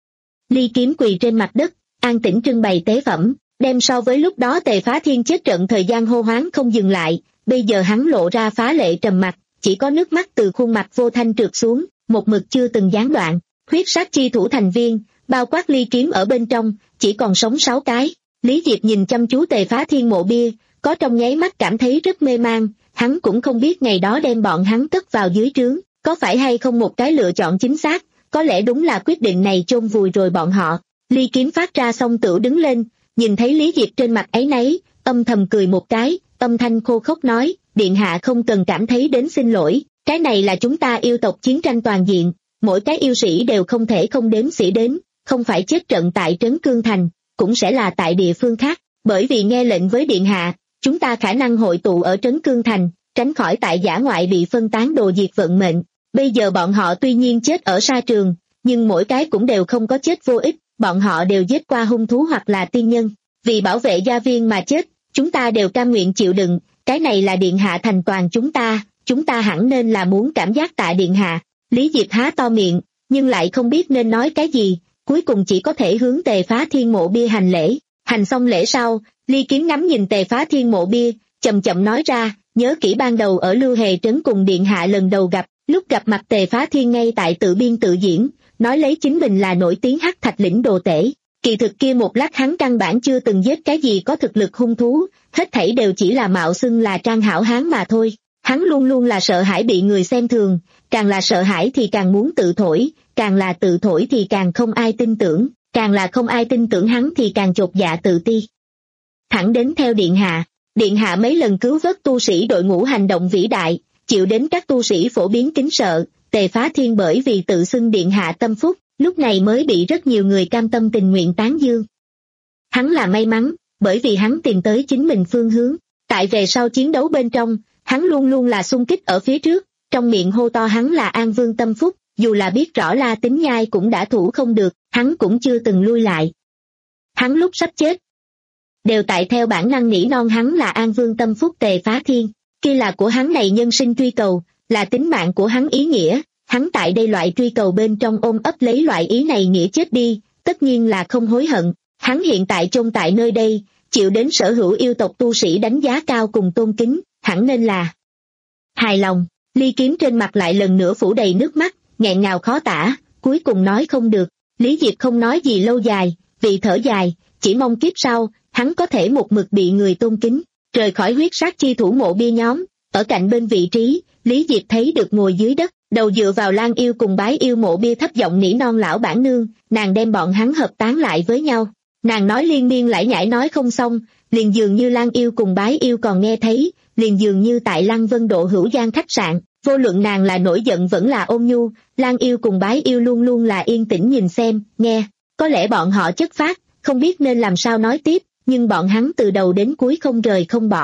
Ly Kiếm quỳ trên mặt đất, an tĩnh trưng bày tế phẩm, đem so với lúc đó Tề Phá Thiên chết trận thời gian hô hoáng không dừng lại, bây giờ hắn lộ ra phá lệ trầm mặc, chỉ có nước mắt từ khuôn mặt vô thanh trượt xuống, một mực chưa từng gián đoạn. Huyết sát chi thủ thành viên, bao quát Ly Kiếm ở bên trong, chỉ còn sống sáu cái. Lý Diệp nhìn chăm chú Tề Phá Thiên mộ bia, có trong nháy mắt cảm thấy rất mê man, hắn cũng không biết ngày đó đem bọn hắn cất vào dưới trướng, có phải hay không một cái lựa chọn chính xác, có lẽ đúng là quyết định này chôn vùi rồi bọn họ. Ly Kiếm phát ra xong tửu đứng lên, nhìn thấy Lý Diệp trên mặt ấy nấy, âm thầm cười một cái, âm thanh khô khốc nói, điện hạ không cần cảm thấy đến xin lỗi, cái này là chúng ta yêu tộc chiến tranh toàn diện, mỗi cái yêu sĩ đều không thể không đếm xỉa đến, không phải chết trận tại trấn Cương Thành, cũng sẽ là tại địa phương khác, bởi vì nghe lệnh với điện hạ, chúng ta khả năng hội tụ ở trấn Cương Thành, tránh khỏi tại dã ngoại bị phân tán đồ diệt vận mệnh. Bây giờ bọn họ tuy nhiên chết ở sa trường, nhưng mỗi cái cũng đều không có chết vô ích, bọn họ đều giết qua hung thú hoặc là tiên nhân, vì bảo vệ gia viên mà chết, chúng ta đều cam nguyện chịu đựng, cái này là điện hạ thành toàn chúng ta, chúng ta hẳn nên là muốn cảm giác tạ điện hạ. Lý Diệp há to miệng, nhưng lại không biết nên nói cái gì, cuối cùng chỉ có thể hướng Tề Phá Thiên mộ bia hành lễ. Hành xong lễ sau, Ly Kiếm ngắm nhìn Tề Phá Thiên mộ bia, chậm chậm nói ra, nhớ kỹ ban đầu ở Lưu Hề trấn cùng điện hạ lần đầu gặp, lúc gặp mặt Tề Phá Thiên ngay tại tự biên tự diễn, nói lấy chính mình là nổi tiếng Hắc Thạch lĩnh đồ tể. Kỳ thực kia một lát hắn căn bản chưa từng giết cái gì có thực lực hung thú, hết thảy đều chỉ là mạo xưng là trang hảo hán mà thôi. Hắn luôn luôn là sợ hãi bị người xem thường, càng là sợ hãi thì càng muốn tự thổi, càng là tự thổi thì càng không ai tin tưởng, càng là không ai tin tưởng hắn thì càng chột dạ tự ti. Thẳng đến theo điện hạ, điện hạ mấy lần cứu vớt tu sĩ đội ngũ hành động vĩ đại, chịu đến các tu sĩ phổ biến kính sợ, Tề Phá Thiên bởi vì tự xưng điện hạ tâm phúc, lúc này mới bị rất nhiều người cam tâm tình nguyện tán dương. Hắn là may mắn, bởi vì hắn tìm tới chính mình phương hướng, tại về sau chiến đấu bên trong, hắn luôn luôn là xung kích ở phía trước, trong miệng hô to hắn là An Vương tâm phúc, dù là biết rõ La Tín Nhai cũng đã thủ không được, hắn cũng chưa từng lui lại. Hắn lúc sắp chết, đều tại theo bản năng nghĩ non hắn là An Vương tâm phúc Tề Phá Thiên, kia là của hắn này nhân sinh truy cầu, là tính mạng của hắn ý nghĩa, hắn tại đây loại truy cầu bên trong ôm ấp lấy loại ý này nghĩa chết đi, tất nhiên là không hối hận, hắn hiện tại chôn tại nơi đây, chịu đến sở hữu yêu tộc tu sĩ đánh giá cao cùng tôn kính, hẳn nên là hài lòng. Ly Kiếm trên mặt lại lần nữa phủ đầy nước mắt, nghẹn ngào khó tả, cuối cùng nói không được. Lý Diệp không nói gì lâu dài, vì thở dài, chỉ mong kiếp sau, hắn có thể một mực bị người tôn kính, rời khỏi huyết sát chi thủ mộ bia nhóm. Ở cạnh bên vị trí, Lý Diệp thấy được ngồi dưới đất, đầu dựa vào Lan Yêu cùng Bái Yêu mộ bia thấp giọng nỉ non lão bản nương, nàng đem bọn hắn hợp tán lại với nhau. Nàng nói liên miên lải nhải nói không xong, liền dường như Lan Yêu cùng Bái Yêu còn nghe thấy, liền dường như tại Lăng Vân Độ Hữu Giang khách sạn, vô luận nàng là nổi giận vẫn là ôn nhu, Lan Yêu cùng Bái Yêu luôn luôn là yên tĩnh nhìn xem, nghe. Có lẽ bọn họ chất phát, không biết nên làm sao nói tiếp, nhưng bọn hắn từ đầu đến cuối không rời không bỏ.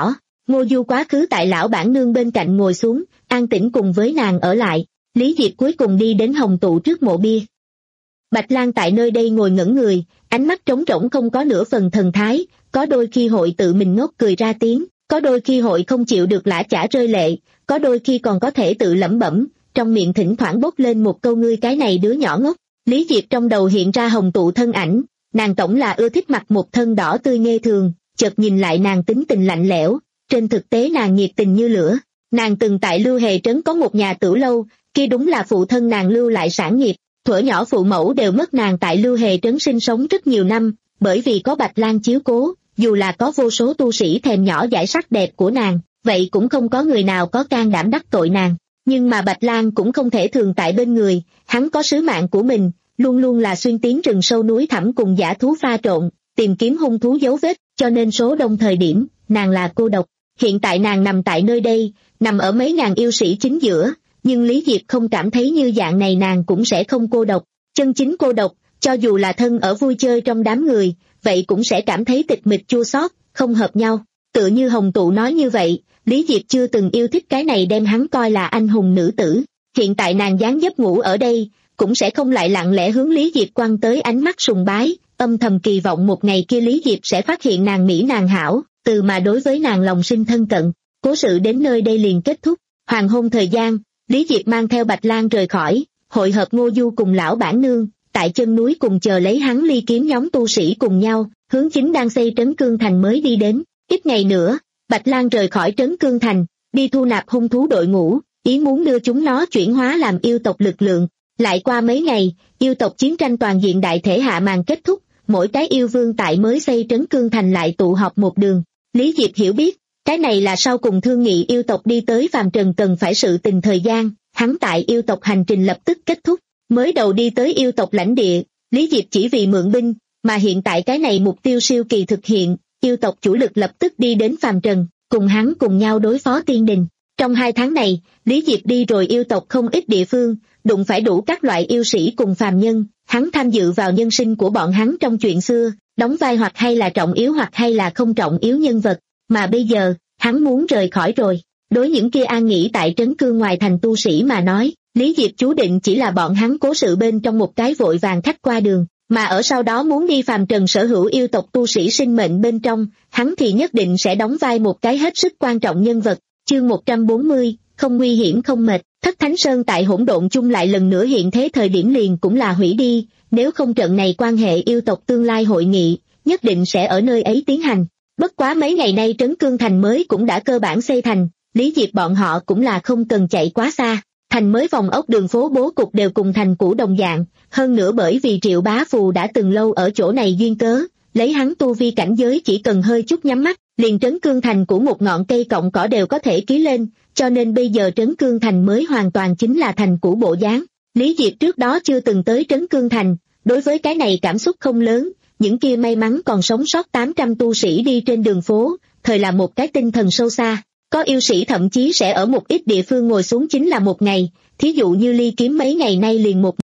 Ngô Du quá khứ tại lão bản nương bên cạnh ngồi xuống, an tĩnh cùng với nàng ở lại. Lý Diệp cuối cùng đi đến hồng tụ trước mộ bia. Bạch Lang tại nơi đây ngồi ngẩn người, ánh mắt trống rỗng không có nửa phần thần thái, có đôi khi hội tự mình ngốc cười ra tiếng, có đôi khi hội không chịu được lã chả rơi lệ, có đôi khi còn có thể tự lẩm bẩm, trong miệng thỉnh thoảng bốc lên một câu ngươi cái này đứa nhỏ ngốc. Lý Diệp trong đầu hiện ra hồng tụ thân ảnh, nàng tổng là ưa thích mặc một thân đỏ tươi nghê thường, chợt nhìn lại nàng tính tình lạnh lẽo, trên thực tế nàng nhiệt tình như lửa. Nàng từng tại Lưu Hề Trấn có một nhà tửu lâu, kia đúng là phụ thân nàng lưu lại sản nghiệp, thuở nhỏ phụ mẫu đều mất nàng tại Lưu Hề Trấn sinh sống rất nhiều năm, bởi vì có Bạch Lang chiếu cố, dù là có vô số tu sĩ thèm nhỏ dãi sắc đẹp của nàng, vậy cũng không có người nào có can đảm đắc tội nàng. Nhưng mà Bạch Lang cũng không thể thường tại bên người, hắn có sứ mạng của mình, luôn luôn là xuyên tiến rừng sâu núi thẳm cùng dã thú pha trộn, tìm kiếm hung thú dấu vết, cho nên số đông thời điểm, nàng là cô độc. Hiện tại nàng nằm tại nơi đây, nằm ở mấy ngàn yêu sĩ chính giữa, nhưng Lý Diệp không cảm thấy như dạng này nàng cũng sẽ không cô độc. Chân chính cô độc, cho dù là thân ở vui chơi trong đám người, vậy cũng sẽ cảm thấy tịch mịch chua xót, không hợp nhau. Tựa như Hồng Tụ nói như vậy, Lý Diệp chưa từng yêu thích cái này đem hắn coi là anh hùng nữ tử. Hiện tại nàng dáng dấp ngủ ở đây, cũng sẽ không lại lặng lẽ hướng Lý Diệp quăng tới ánh mắt sùng bái, âm thầm kỳ vọng một ngày kia Lý Diệp sẽ phát hiện nàng mỹ nàng hảo, từ mà đối với nàng lòng sinh thân cận. Cố sự đến nơi đây liền kết thúc. Hoàng hôn thời gian, Lý Diệp mang theo Bạch Lang rời khỏi, hội hợp Ngô Du cùng lão bản nương, tại chân núi cùng chờ lấy hắn ly kiếm nhóm tu sĩ cùng nhau, hướng chính đang xây trấn Cương Thành mới đi đến. Ít ngày nữa, Bạch Lang rời khỏi trấn Cương Thành, đi thu nạp hung thú đội ngũ, ý muốn đưa chúng nó chuyển hóa làm yêu tộc lực lượng. Lại qua mấy ngày, yêu tộc chiến tranh toàn diện đại thể hạ màn kết thúc, mỗi cái yêu vương tại mới xây trấn Cương Thành lại tụ họp một đường. Lý Diệp hiểu biết, cái này là sau cùng thương nghị yêu tộc đi tới phàm trần cần phải sự tình thời gian, hắn tại yêu tộc hành trình lập tức kết thúc. Mới đầu đi tới yêu tộc lãnh địa, Lý Diệp chỉ vì mượn binh, mà hiện tại cái này mục tiêu siêu kỳ thực hiện, yêu tộc chủ lực lập tức đi đến phàm trần, cùng hắn cùng nhau đối phó tiên đình. Trong hai tháng này, Lý Diệp đi rồi yêu tộc không ít địa phương, đụng phải đủ các loại yêu sĩ cùng phàm nhân, hắn tham dự vào nhân sinh của bọn hắn trong chuyện xưa, đóng vai hoặc hay là trọng yếu hoặc hay là không trọng yếu nhân vật, mà bây giờ, hắn muốn rời khỏi rồi. Đối những kia an nghỉ tại trấn Cương ngoài thành tu sĩ mà nói, Lý Diệp chú định chỉ là bọn hắn cố sự bên trong một cái vội vàng khách qua đường, mà ở sau đó muốn đi phàm trần sở hữu yêu tộc tu sĩ sinh mệnh bên trong, hắn thì nhất định sẽ đóng vai một cái hết sức quan trọng nhân vật. Chương một trăm bốn mươi, không nguy hiểm không mệt. Thất Thánh Sơn tại hỗn độn chung lại lần nữa hiện thế thời điểm liền cũng là hủy đi, nếu không trận này quan hệ yêu tộc tương lai hội nghị, nhất định sẽ ở nơi ấy tiến hành. Bất quá mấy ngày nay trấn Cương Thành mới cũng đã cơ bản xây thành, Lý Diệp bọn họ cũng là không cần chạy quá xa. Thành mới vòng ốc đường phố bố cục đều cùng thành cũ đồng dạng, hơn nữa bởi vì Triệu Bá Phù đã từng lâu ở chỗ này duyên cớ, lấy hắn tu vi cảnh giới chỉ cần hơi chút nhắm mắt, liền trấn Cương Thành của một ngọn cây cọng cỏ đều có thể ký lên, cho nên bây giờ trấn Cương Thành mới hoàn toàn chính là thành cũ bộ dáng. Lý Diệp trước đó chưa từng tới trấn Cương Thành, đối với cái này cảm xúc không lớn, những kia may mắn còn sống sót tám trăm tu sĩ đi trên đường phố, thời là một cái tinh thần sâu xa. Có yêu sĩ thậm chí sẽ ở một ít địa phương ngồi xuống chính là một ngày, thí dụ như Ly Kiếm mấy ngày nay liền một.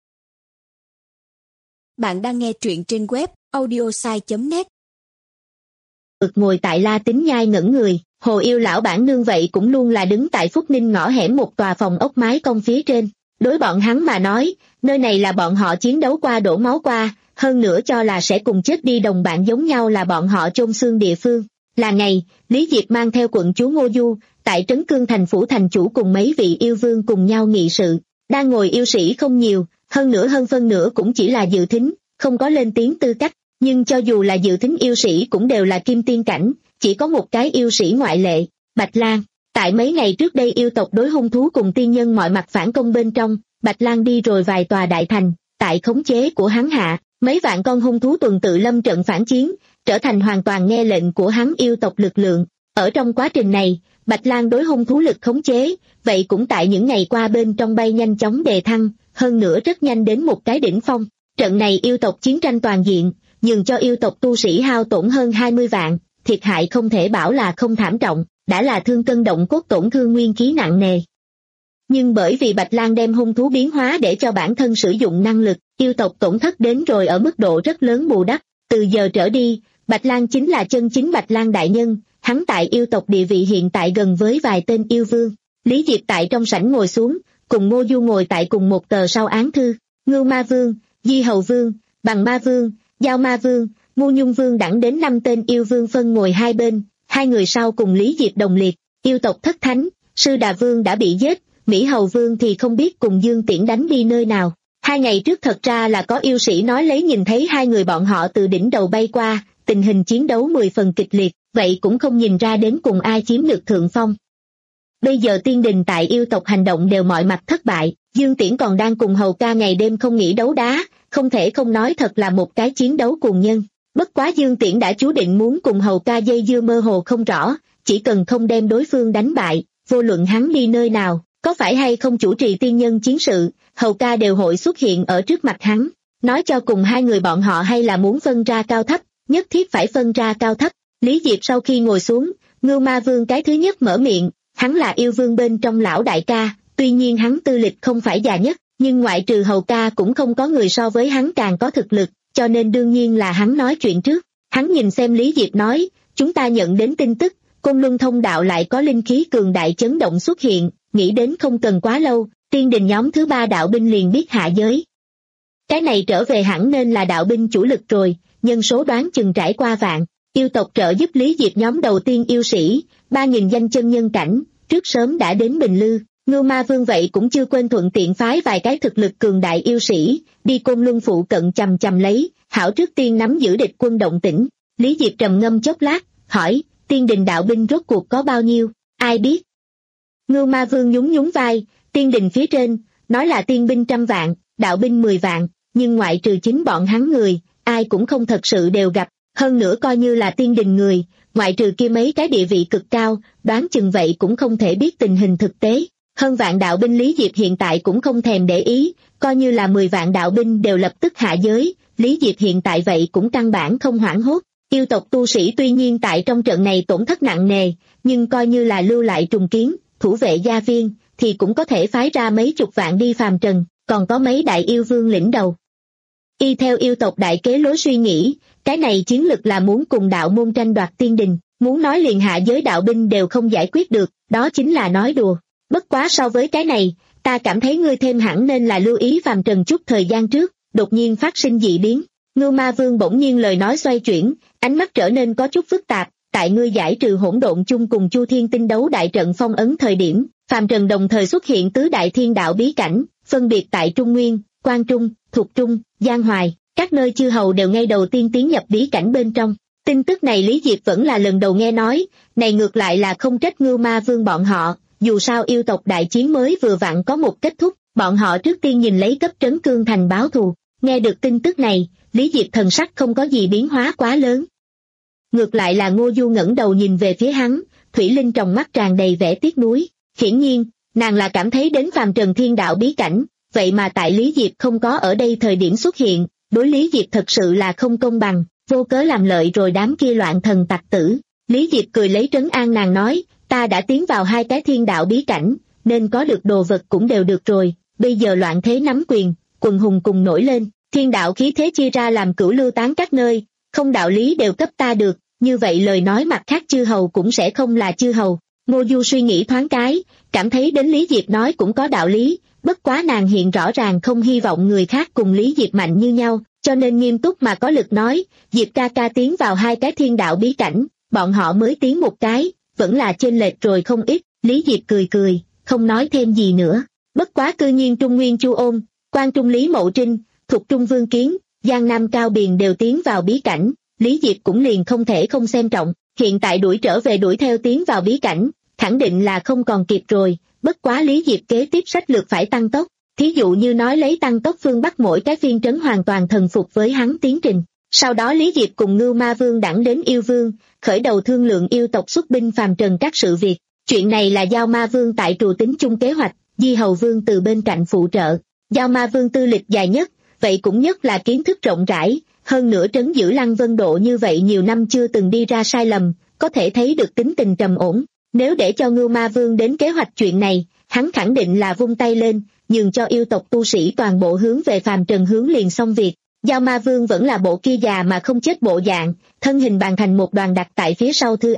Bạn đang nghe truyện trên web audiosai chấm net. Được ngồi tại La Tín Nhai ngẩn người, Hồ Yêu lão bản nương vậy cũng luôn là đứng tại Phúc Ninh ngõ hẻm một tòa phòng ốc mái cong phía trên. Đối bọn hắn mà nói, nơi này là bọn họ chiến đấu qua đổ máu qua, hơn nữa cho là sẽ cùng chết đi đồng bạn giống nhau là bọn họ chôn xương địa phương. Là ngày, Lý Diệp mang theo quận chúa Ngô Du, tại trấn Cương Thành phủ thành chủ cùng mấy vị yêu vương cùng nhau nghị sự. Đang ngồi yêu sĩ không nhiều, hơn nữa hơn phân nửa cũng chỉ là dự thính, không có lên tiếng tư cách, nhưng cho dù là dự thính yêu sĩ cũng đều là kim tiên cảnh, chỉ có một cái yêu sĩ ngoại lệ, Bạch Lang. Tại mấy ngày trước đây yêu tộc đối hung thú cùng tiên nhân mọi mặt phản công bên trong, Bạch Lang đi rồi vài tòa đại thành, tại khống chế của hắn hạ, mấy vạn con hung thú tuần tự lâm trận phản chiến, trở thành hoàn toàn nghe lệnh của hắn yêu tộc lực lượng. Ở trong quá trình này, Bạch Lang đối hung thú lực khống chế, vậy cũng tại những ngày qua bên trong bay nhanh chóng đề thăng, hơn nữa rất nhanh đến một cái đỉnh phong. Trận này yêu tộc chiến tranh toàn diện, nhường cho yêu tộc tu sĩ hao tổn hơn hai mươi vạn, thiệt hại không thể bảo là không thảm trọng, đã là thương cân động cốt tổn thương nguyên khí nặng nề. Nhưng bởi vì Bạch Lang đem hung thú biến hóa để cho bản thân sử dụng năng lực, yêu tộc tổn thất đến rồi ở mức độ rất lớn bù đắp. Từ giờ trở đi, Bạch Lang chính là chân chính Bạch Lang đại nhân, hắn tại yêu tộc địa vị hiện tại gần với vài tên yêu vương. Lý Diệp tại trong sảnh ngồi xuống, cùng Ngô Du ngồi tại cùng một tờ sau án thư. Ngưu Ma Vương, Di Hầu Vương, Bằng Ma Vương, Giao Ma Vương, Ngu Nhung Vương đẳng đến năm tên yêu vương phân ngồi hai bên, hai người sau cùng Lý Diệp đồng liệt. Yêu tộc thất thánh, Sư Đà Vương đã bị giết, Mỹ Hầu Vương thì không biết cùng Dương Tiễn đánh đi nơi nào. Hai ngày trước thật ra là có yêu sĩ nói lấy nhìn thấy hai người bọn họ từ đỉnh đầu bay qua, tình hình chiến đấu mười phần kịch liệt, vậy cũng không nhìn ra đến cùng ai chiếm được thượng phong. Bây giờ tiên đình tại yêu tộc hành động đều mọi mặt thất bại, Dương Tiễn còn đang cùng Hầu ca ngày đêm không nghỉ đấu đá, không thể không nói thật là một cái chiến đấu cuồng nhân. Bất quá Dương Tiễn đã chú định muốn cùng Hầu ca dây dưa mơ hồ không rõ, chỉ cần không đem đối phương đánh bại, vô luận hắn đi nơi nào, có phải hay không chủ trì tiên nhân chiến sự, Hầu ca đều hội xuất hiện ở trước mặt hắn. Nói cho cùng hai người bọn họ hay là muốn phân ra cao thấp, nhất thiết phải phân ra cao thấp. Lý Diệp sau khi ngồi xuống, Ngưu Ma Vương cái thứ nhất mở miệng, hắn là yêu vương bên trong lão đại ca, tuy nhiên hắn tư lịch không phải già nhất, nhưng ngoại trừ Hầu ca cũng không có người so với hắn càng có thực lực, cho nên đương nhiên là hắn nói chuyện trước. Hắn nhìn xem Lý Diệp nói, chúng ta nhận đến tin tức, Côn Luân Thông đạo lại có linh khí cường đại chấn động xuất hiện, nghĩ đến không cần quá lâu, tiên đình nhóm thứ ba đạo binh liền biết hạ giới. Cái này trở về hẳn nên là đạo binh chủ lực rồi, nhân số đoán chừng trải qua vạn. Yêu tộc trợ giúp Lý Diệp nhóm đầu tiên yêu sĩ, ba nghìn danh chân nhân cảnh, trước sớm đã đến Bình Lư. Ngưu Ma Vương vậy cũng chưa quên thuận tiện phái vài cái thực lực cường đại yêu sĩ, đi Côn Luân phụ cận chầm chầm lấy, hảo trước tiên nắm giữ địch quân động tĩnh. Lý Diệp trầm ngâm chốc lát, hỏi, tiên đình đạo binh rốt cuộc có bao nhiêu, ai biết? Ngưu Ma Vương nhún nhún vai, tiên đình phía trên, nói là tiên binh trăm vạn, đạo binh mười vạn, nhưng ngoại trừ chính bọn hắn người, ai cũng không thật sự đều gặp, hơn nữa coi như là tiên đình người, ngoại trừ kia mấy cái địa vị cực cao, đoán chừng vậy cũng không thể biết tình hình thực tế. Hơn vạn đạo binh Lý Diệp hiện tại cũng không thèm để ý, coi như là mười vạn đạo binh đều lập tức hạ giới, Lý Diệp hiện tại vậy cũng căn bản không hoảng hốt. Yêu tộc tu sĩ tuy nhiên tại trong trận này tổn thất nặng nề, nhưng coi như là lưu lại trùng kiến, thủ vệ gia viên, thì cũng có thể phái ra mấy chục vạn đi phàm trần, còn có mấy đại yêu vương lĩnh đầu. Y theo yêu tộc đại kế lối suy nghĩ, cái này chiến lực là muốn cùng đạo môn tranh đoạt tiên đình, muốn nói liền hạ giới đạo binh đều không giải quyết được, đó chính là nói đùa. Bất quá so với cái này, ta cảm thấy ngươi thêm hẳn nên là lưu ý phàm trần chút thời gian trước, đột nhiên phát sinh dị biến. Ngưu Ma Vương bỗng nhiên lời nói xoay chuyển, ánh mắt trở nên có chút phức tạp, tại ngươi giải trừ hỗn độn chung cùng Chu Thiên Tinh đấu đại trận phong ấn thời điểm, phàm trần đồng thời xuất hiện tứ đại thiên đạo bí cảnh, phân biệt tại Trung Nguyên, Quan Trung, Thục Trung, Giang Hoài, các nơi chư hầu đều ngay đầu tiên tiến nhập bí cảnh bên trong. Tin tức này Lý Diệp vẫn là lần đầu nghe nói, này ngược lại là không trách Ngưu Ma Vương bọn họ, dù sao yêu tộc đại chiến mới vừa vặn có một kết thúc, bọn họ trước tiên nhìn lấy cấp trấn cương thành báo thù. Nghe được tin tức này, Lý Diệp thần sắc không có gì biến hóa quá lớn. Ngược lại là Ngô Du ngẩng đầu nhìn về phía hắn, Thủy Linh trong mắt tràn đầy vẻ tiếc nuối. Hiển nhiên, nàng là cảm thấy đến phàm trần thiên đạo bí cảnh, vậy mà tại Lý Diệp không có ở đây thời điểm xuất hiện, đối Lý Diệp thật sự là không công bằng, vô cớ làm lợi rồi đám kia loạn thần tặc tử. Lý Diệp cười lấy trấn an nàng nói, ta đã tiến vào hai cái thiên đạo bí cảnh, nên có được đồ vật cũng đều được rồi, bây giờ loạn thế nắm quyền, quần hùng cùng nổi lên, thiên đạo khí thế chia ra làm cửu lưu tán các nơi, không đạo lý đều cấp ta được, như vậy lời nói mặt khác chư hầu cũng sẽ không là chư hầu. Ngô Du suy nghĩ thoáng cái, cảm thấy đến Lý Diệp nói cũng có đạo lý, bất quá nàng hiện rõ ràng không hy vọng người khác cùng Lý Diệp mạnh như nhau, cho nên nghiêm túc mà có lực nói, Diệp ca ca tiến vào hai cái thiên đạo bí cảnh, bọn họ mới tiến một cái, vẫn là chênh lệch rồi không ít. Lý Diệp cười cười, không nói thêm gì nữa. Bất quá cư nhiên Trung Nguyên Chu Ôn, Quan Trung Lý Mậu Trinh, Thục Trung Vương Kiến, Giang Nam Cao Biền đều tiến vào bí cảnh, Lý Diệp cũng liền không thể không xem trọng, hiện tại đuổi trở về đuổi theo tiến vào bí cảnh, khẳng định là không còn kịp rồi, bất quá Lý Diệp kế tiếp sách lược phải tăng tốc, thí dụ như nói lấy tăng tốc phương Bắc mỗi cái phiên trấn hoàn toàn thần phục với hắn tiến trình. Sau đó Lý Diệp cùng Ngưu Ma Vương đẳng đến yêu vương, khởi đầu thương lượng yêu tộc xuất binh phàm trần các sự việc, chuyện này là Giao Ma Vương tại trù tính chung kế hoạch, Di Hầu Vương từ bên cạnh phụ trợ. Giao Ma Vương tư lịch dài nhất, vậy cũng nhất là kiến thức rộng rãi, hơn nữa trấn giữ Lăng Vân Độ như vậy nhiều năm chưa từng đi ra sai lầm, có thể thấy được tính tình trầm ổn. Nếu để cho Ngưu Ma Vương đến kế hoạch chuyện này, hắn khẳng định là vung tay lên, nhường cho yêu tộc tu sĩ toàn bộ hướng về phàm trần hướng liền xong việc. Giao Ma Vương vẫn là bộ kia già mà không chết bộ dạng, thân hình bàn thành một đoàn đặt tại phía sau thư án,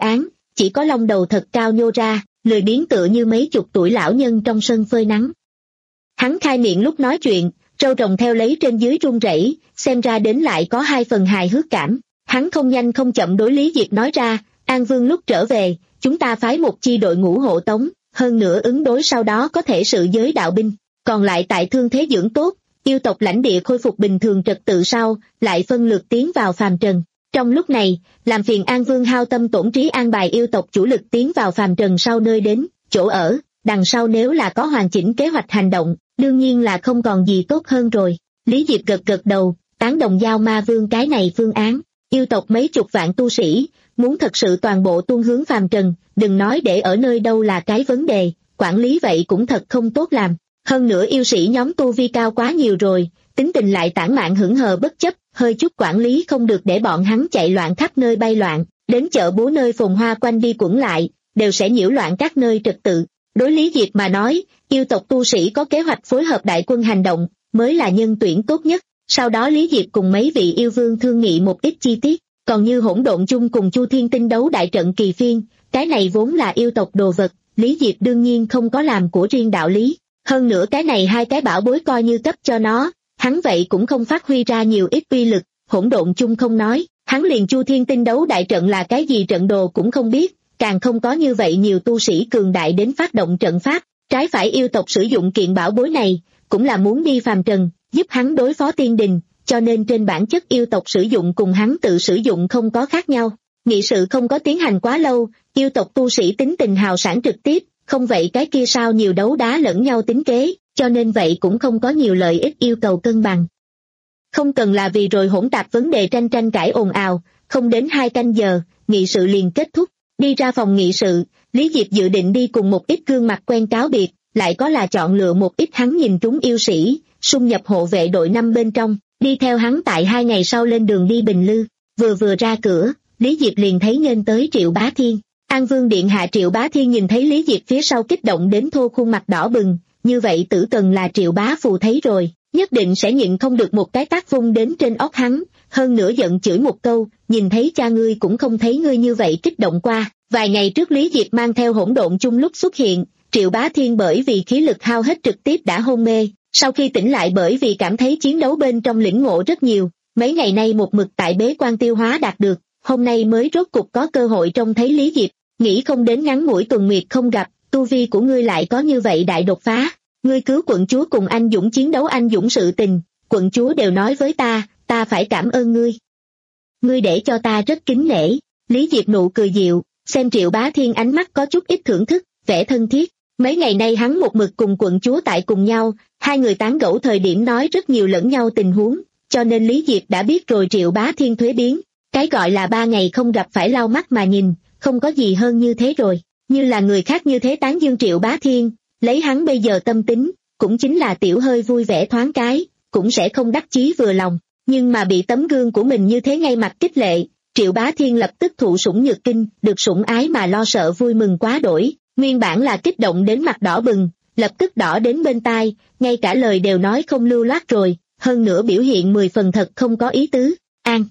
chỉ có lông đầu thật cao nhô ra, lười biếng tựa như mấy chục tuổi lão nhân trong sân phơi nắng. Hắn khai miệng lúc nói chuyện, râu rồng theo lấy trên dưới run rẩy, xem ra đến lại có hai phần hài hước cảm. Hắn không nhanh không chậm đối Lý Diệp nói ra, An Vương lúc trở về, chúng ta phái một chi đội ngũ hộ tống, hơn nữa ứng đối sau đó có thể sự giới đạo binh, còn lại tại thương thế dưỡng tốt, yêu tộc lãnh địa khôi phục bình thường trật tự sau, lại phân lượt tiến vào phàm trần. Trong lúc này, làm phiền An Vương hao tâm tổn trí an bài yêu tộc chủ lực tiến vào phàm trần sau nơi đến, chỗ ở, đằng sau nếu là có hoàn chỉnh kế hoạch hành động, đương nhiên là không còn gì tốt hơn rồi. Lý Diệp gật gật đầu, tán đồng giao ma vương cái này phương án. Yêu tộc mấy chục vạn tu sĩ, muốn thật sự toàn bộ tuôn hướng phàm trần, đừng nói để ở nơi đâu là cái vấn đề, quản lý vậy cũng thật không tốt làm. Hơn nữa yêu sĩ nhóm tu vi cao quá nhiều rồi, tính tình lại tản mạn hững hờ bất chấp, hơi chút quản lý không được để bọn hắn chạy loạn khắp nơi bay loạn, đến chợ búa nơi phồn hoa quanh đi quẩn lại, đều sẽ nhiễu loạn các nơi trật tự. Đối Lý Diệp mà nói, yêu tộc tu sĩ có kế hoạch phối hợp đại quân hành động, mới là nhân tuyển tốt nhất. Sau đó Lý Diệp cùng mấy vị yêu vương thương nghị một ít chi tiết, còn như hỗn độn chung cùng Chu Thiên Tinh đấu đại trận kỳ phiên, cái này vốn là yêu tộc đồ vật, Lý Diệp đương nhiên không có làm của riêng đạo lý. Hơn nữa cái này hai cái bảo bối coi như cấp cho nó, hắn vậy cũng không phát huy ra nhiều ít uy lực, hỗn độn chung không nói, hắn liền Chu Thiên Tinh đấu đại trận là cái gì trận đồ cũng không biết, càng không có như vậy nhiều tu sĩ cường đại đến phát động trận pháp, trái phải yêu tộc sử dụng kiện bảo bối này, cũng là muốn đi phàm trần, giúp hắn đối phó tiên đình, cho nên trên bản chất yêu tộc sử dụng cùng hắn tự sử dụng không có khác nhau. Nghị sự không có tiến hành quá lâu, yêu tộc tu sĩ tính tình hào sản trực tiếp, không vậy cái kia sao nhiều đấu đá lẫn nhau tính kế, cho nên vậy cũng không có nhiều lợi ích yêu cầu cân bằng. Không cần là vì rồi hỗn tạp vấn đề tranh tranh cãi ồn ào, không đến hai canh giờ, nghị sự liền kết thúc. Đi ra phòng nghị sự, Lý Diệp dự định đi cùng một ít gương mặt quen cáo biệt, lại có là chọn lựa một ít hắn nhìn trúng yêu sĩ, xung nhập hộ vệ đội năm bên trong, đi theo hắn tại hai ngày sau lên đường đi Bình Lư. Vừa vừa ra cửa, Lý Diệp liền thấy nghênh tới Triệu Bá Thiên. An Vương điện hạ Triệu Bá Thiên nhìn thấy Lý Diệp phía sau kích động đến thô khuôn mặt đỏ bừng, như vậy tử tần là Triệu Bá Phù thấy rồi, nhất định sẽ nhịn không được một cái tát vung đến trên óc hắn, hơn nữa giận chửi một câu, nhìn thấy cha ngươi cũng không thấy ngươi như vậy kích động qua. Vài ngày trước Lý Diệp mang theo hỗn độn chung lúc xuất hiện, Triệu Bá Thiên bởi vì khí lực hao hết trực tiếp đã hôn mê, sau khi tỉnh lại bởi vì cảm thấy chiến đấu bên trong lĩnh ngộ rất nhiều, mấy ngày nay một mực tại bế quan tiêu hóa đạt được, hôm nay mới rốt cục có cơ hội trông thấy Lý Diệp, nghĩ không đến ngắn ngủi tuần nguyệt không gặp, tu vi của ngươi lại có như vậy đại đột phá, ngươi cứu quận chúa cùng anh dũng chiến đấu anh dũng sự tình, quận chúa đều nói với ta, ta phải cảm ơn ngươi. Ngươi để cho ta rất kính nể. Lý Diệp nụ cười dịu, xem Triệu Bá Thiên ánh mắt có chút ít thưởng thức, vẻ thân thiết. Mấy ngày nay hắn một mực cùng quận chúa tại cùng nhau, hai người tán gẫu thời điểm nói rất nhiều lẫn nhau tình huống, cho nên Lý Diệp đã biết rồi Triệu Bá Thiên thuế biến. Cái gọi là ba ngày không gặp phải lau mắt mà nhìn, không có gì hơn như thế rồi. Như là người khác như thế tán dương Triệu Bá Thiên, lấy hắn bây giờ tâm tính, cũng chính là tiểu hơi vui vẻ thoáng cái, cũng sẽ không đắc chí vừa lòng. Nhưng mà bị tấm gương của mình như thế ngay mặt khích lệ, Triệu Bá Thiên lập tức thụ sủng nhược kinh, được sủng ái mà lo sợ vui mừng quá đổi. Nguyên bản là kích động đến mặt đỏ bừng, lập tức đỏ đến bên tai, ngay cả lời đều nói không lưu loát rồi, hơn nữa biểu hiện mười phần thật không có ý tứ. An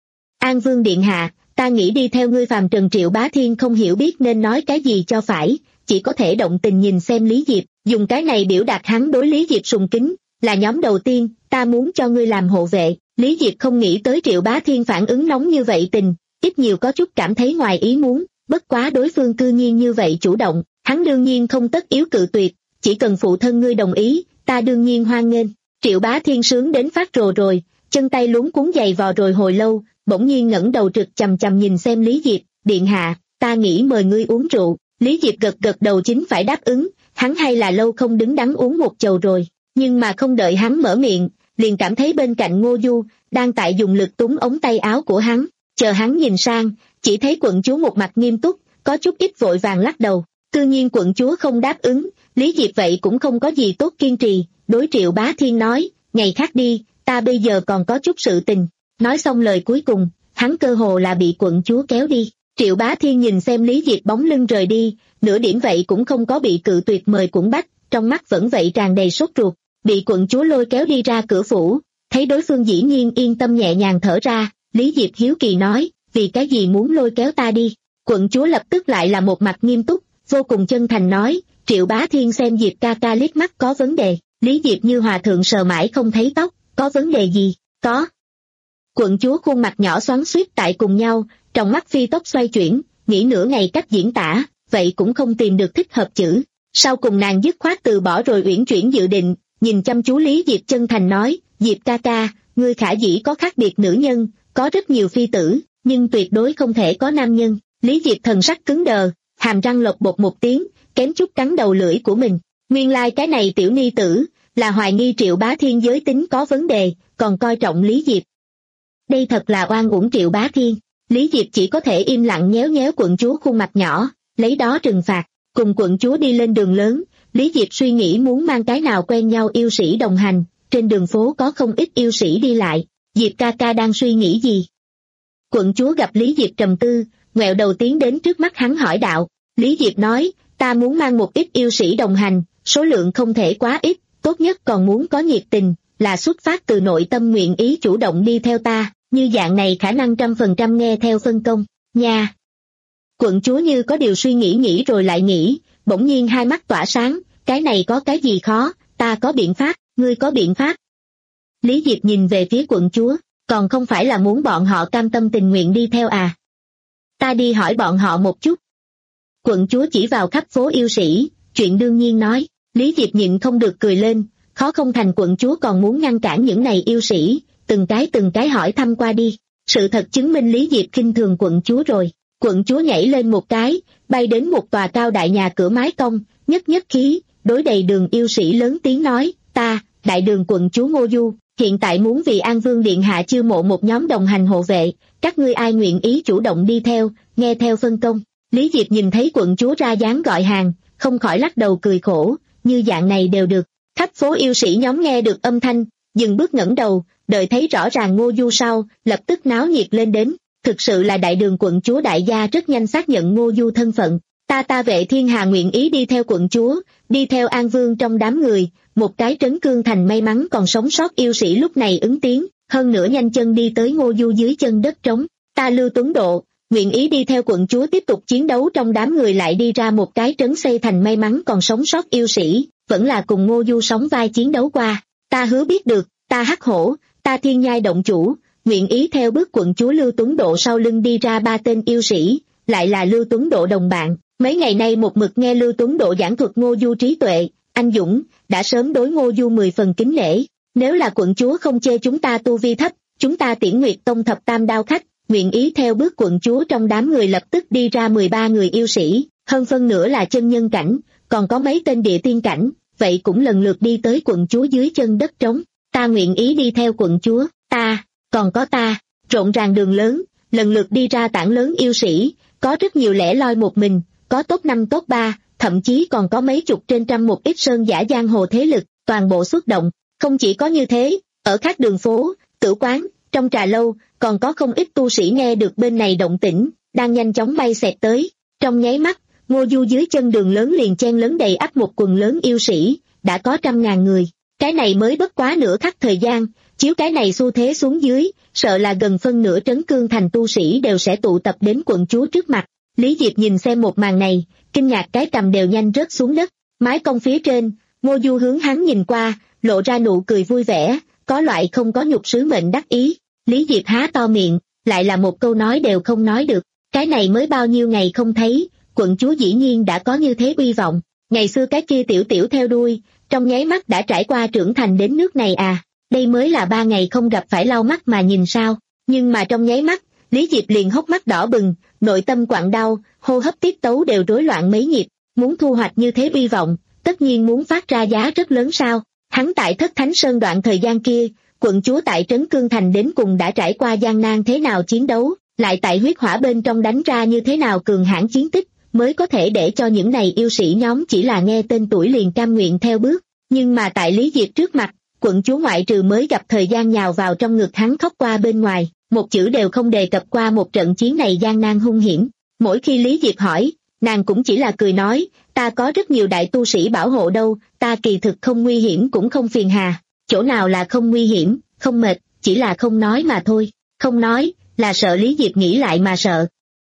An Vương điện hạ, ta nghĩ đi theo ngươi phàm trần. Triệu Bá Thiên không hiểu biết nên nói cái gì cho phải, chỉ có thể động tình nhìn xem Lý Diệp, dùng cái này biểu đạt hắn đối Lý Diệp sùng kính, là nhóm đầu tiên, ta muốn cho ngươi làm hộ vệ. Lý Diệp không nghĩ tới Triệu Bá Thiên phản ứng nóng như vậy tình, ít nhiều có chút cảm thấy ngoài ý muốn, bất quá đối phương cư nhiên như vậy chủ động, hắn đương nhiên không tất yếu cự tuyệt, chỉ cần phụ thân ngươi đồng ý, ta đương nhiên hoan nghênh. Triệu Bá Thiên sướng đến phát rồ rồi, chân tay luống cuống giày vò rồi hồi lâu, bỗng nhiên ngẩng đầu trực chằm chằm nhìn xem Lý Diệp, điện hạ, ta nghĩ mời ngươi uống rượu. Lý Diệp gật gật đầu chính phải đáp ứng, hắn hay là lâu không đứng đắn uống một chầu rồi, nhưng mà không đợi hắn mở miệng, liền cảm thấy bên cạnh Ngô Du đang tại dùng lực túm ống tay áo của hắn, chờ hắn nhìn sang, chỉ thấy quận chúa một mặt nghiêm túc, có chút ít vội vàng lắc đầu. Tự nhiên quận chúa không đáp ứng, Lý Diệp vậy cũng không có gì tốt kiên trì, đối Triệu Bá Thiên nói, ngày khác đi, ta bây giờ còn có chút sự tình. Nói xong lời cuối cùng, hắn cơ hồ là bị quận chúa kéo đi. Triệu Bá Thiên nhìn xem Lý Diệp bóng lưng rời đi, nửa điểm vậy cũng không có bị cự tuyệt mời cũng bắt, trong mắt vẫn vậy tràn đầy sốt ruột. Bị quận chúa lôi kéo đi ra cửa phủ, thấy đối phương dĩ nhiên yên tâm nhẹ nhàng thở ra, Lý Diệp hiếu kỳ nói, vì cái gì muốn lôi kéo ta đi? Quận chúa lập tức lại là một mặt nghiêm túc, vô cùng chân thành nói, Triệu Bá Thiên xem Diệp ca ca liếc mắt có vấn đề. Lý Diệp như hòa thượng sờ mãi không thấy tóc, có vấn đề gì? Có. Quận chúa khuôn mặt nhỏ xoắn xuýt tại cùng nhau, trong mắt phi tốc xoay chuyển, nghĩ nửa ngày cách diễn tả, vậy cũng không tìm được thích hợp chữ. Sau cùng nàng dứt khoát từ bỏ rồi uyển chuyển dự định, nhìn chăm chú Lý Diệp chân thành nói, Diệp ca ca, ngươi khả dĩ có khác biệt nữ nhân, có rất nhiều phi tử, nhưng tuyệt đối không thể có nam nhân. Lý Diệp thần sắc cứng đờ, hàm răng lộc bột một tiếng, kém chút cắn đầu lưỡi của mình. Nguyên lai like cái này tiểu ni tử, là hoài nghi Triệu Bá Thiên giới tính có vấn đề, còn coi trọng Lý Diệp. Đây thật là oan uổng Triệu Bá Thiên. Lý Diệp chỉ có thể im lặng nhéo nhéo quận chúa khuôn mặt nhỏ, lấy đó trừng phạt. Cùng quận chúa đi lên đường lớn, Lý Diệp suy nghĩ muốn mang cái nào quen nhau yêu sĩ đồng hành, trên đường phố có không ít yêu sĩ đi lại. Diệp ca ca đang suy nghĩ gì? Quận chúa gặp Lý Diệp trầm tư, ngoẹo đầu tiến đến trước mắt hắn hỏi đạo. Lý Diệp nói, ta muốn mang một ít yêu sĩ đồng hành, số lượng không thể quá ít, tốt nhất còn muốn có nhiệt tình, là xuất phát từ nội tâm nguyện ý chủ động đi theo ta, như dạng này khả năng trăm phần trăm nghe theo phân công, nha. Quận chúa như có điều suy nghĩ nghĩ rồi lại nghĩ, bỗng nhiên hai mắt tỏa sáng, cái này có cái gì khó, ta có biện pháp, ngươi có biện pháp. Lý Diệp nhìn về phía quận chúa, còn không phải là muốn bọn họ cam tâm tình nguyện đi theo à. Ta đi hỏi bọn họ một chút. Quận chúa chỉ vào khắp phố yêu sĩ, chuyện đương nhiên nói. Lý Diệp nhịn không được cười lên, khó không thành quận chúa còn muốn ngăn cản những này yêu sĩ, từng cái từng cái hỏi thăm qua đi. Sự thật chứng minh Lý Diệp khinh thường quận chúa rồi. Quận chúa nhảy lên một cái, bay đến một tòa cao đại nhà cửa mái cong, nhất nhất khí, đối đầy đường yêu sĩ lớn tiếng nói, ta, đại đường quận chúa Ngô Du, hiện tại muốn vì An Vương Điện Hạ chiêu mộ một nhóm đồng hành hộ vệ, các ngươi ai nguyện ý chủ động đi theo, nghe theo phân công. Lý Diệp nhìn thấy quận chúa ra dáng gọi hàng, không khỏi lắc đầu cười khổ, như dạng này đều được. Khắp phố yêu sĩ nhóm nghe được âm thanh, dừng bước ngẩng đầu, đợi thấy rõ ràng Ngô Du sau, lập tức náo nhiệt lên đến. Thực sự là đại đường quận chúa đại gia rất nhanh xác nhận Ngô Du thân phận. Ta ta Vệ Thiên Hà nguyện ý đi theo quận chúa, đi theo An Vương trong đám người. Một cái Trấn Cương Thành may mắn còn sống sót yêu sĩ lúc này ứng tiếng, hơn nữa nhanh chân đi tới Ngô Du dưới chân đất trống. Ta Lưu Tuấn Độ, nguyện ý đi theo quận chúa tiếp tục chiến đấu. Trong đám người lại đi ra một cái Trấn Xây Thành may mắn còn sống sót yêu sĩ, vẫn là cùng Ngô Du sóng vai chiến đấu qua. Ta Hứa Biết Được, ta Hắc Hổ, ta Thiên Nhai Động Chủ, nguyện ý theo bước quận chúa Lưu Tuấn Độ sau lưng đi ra ba tên yêu sĩ, lại là Lưu Tuấn Độ đồng bạn. Mấy ngày nay một mực nghe Lưu Tuấn Độ giảng thuật Ngô Du trí tuệ, anh dũng, đã sớm đối Ngô Du mười phần kính nể. Nếu là quận chúa không chê chúng ta tu vi thấp, chúng ta Tiễn Nguyệt Tông thập tam đao khách, nguyện ý theo bước quận chúa. Trong đám người lập tức đi ra mười ba người yêu sĩ, hơn phân nửa là chân nhân cảnh, còn có mấy tên địa tiên cảnh, vậy cũng lần lượt đi tới quận chúa dưới chân đất trống. Ta nguyện ý đi theo quận chúa, ta, còn có ta. Rộn ràng đường lớn, lần lượt đi ra tảng lớn yêu sĩ, có rất nhiều lẻ loi một mình, có top năm top ba, thậm chí còn có mấy chục trên trăm một ít sơn giả giang hồ thế lực, toàn bộ xuất động. Không chỉ có như thế, ở các đường phố, tử quán, trong trà lâu, còn có không ít tu sĩ nghe được bên này động tĩnh, đang nhanh chóng bay xẹt tới. Trong nháy mắt, Ngô Du dưới chân đường lớn liền chen lớn đầy ắp một quần lớn yêu sĩ, đã có trăm ngàn người. Cái này mới bất quá nửa khắc thời gian, chiếu cái này xu thế xuống dưới, sợ là gần phân nửa Trấn Cương Thành tu sĩ đều sẽ tụ tập đến quận chúa trước mặt. Lý Diệp nhìn xem một màn này, kinh ngạc cái cầm đều nhanh rớt xuống đất. Mái cong phía trên, Ngô Du hướng hắn nhìn qua, lộ ra nụ cười vui vẻ, có loại không có nhục sứ mệnh đắc ý. Lý Diệp há to miệng, lại là một câu nói đều không nói được. Cái này mới bao nhiêu ngày không thấy, quận chúa dĩ nhiên đã có như thế uy vọng. Ngày xưa cái kia tiểu tiểu theo đuôi, trong nháy mắt đã trải qua trưởng thành đến nước này à. Đây mới là ba ngày không gặp phải lau mắt mà nhìn sao. Nhưng mà trong nháy mắt, Lý Diệp liền hốc mắt đỏ bừng, nội tâm quặn đau, hô hấp tiết tấu đều rối loạn mấy nhịp. Muốn thu hoạch như thế uy vọng, tất nhiên muốn phát ra giá rất lớn sao. Hắn tại Thất Thánh Sơn đoạn thời gian kia, quận chúa tại Trấn Cương Thành đến cùng đã trải qua gian nan thế nào chiến đấu, lại tại huyết hỏa bên trong đánh ra như thế nào cường hãn chiến tích, mới có thể để cho những này yêu sĩ nhóm chỉ là nghe tên tuổi liền cam nguyện theo bước. Nhưng mà tại Lý Diệp trước mặt, quận chúa ngoại trừ mới gặp thời gian nhào vào trong ngực hắn khóc qua bên ngoài, một chữ đều không đề cập qua một trận chiến này gian nan hung hiểm. Mỗi khi Lý Diệp hỏi, nàng cũng chỉ là cười nói, ta có rất nhiều đại tu sĩ bảo hộ đâu, ta kỳ thực không nguy hiểm cũng không phiền hà. Chỗ nào là không nguy hiểm, không mệt, chỉ là không nói mà thôi. Không nói, là sợ Lý Diệp nghĩ lại mà sợ.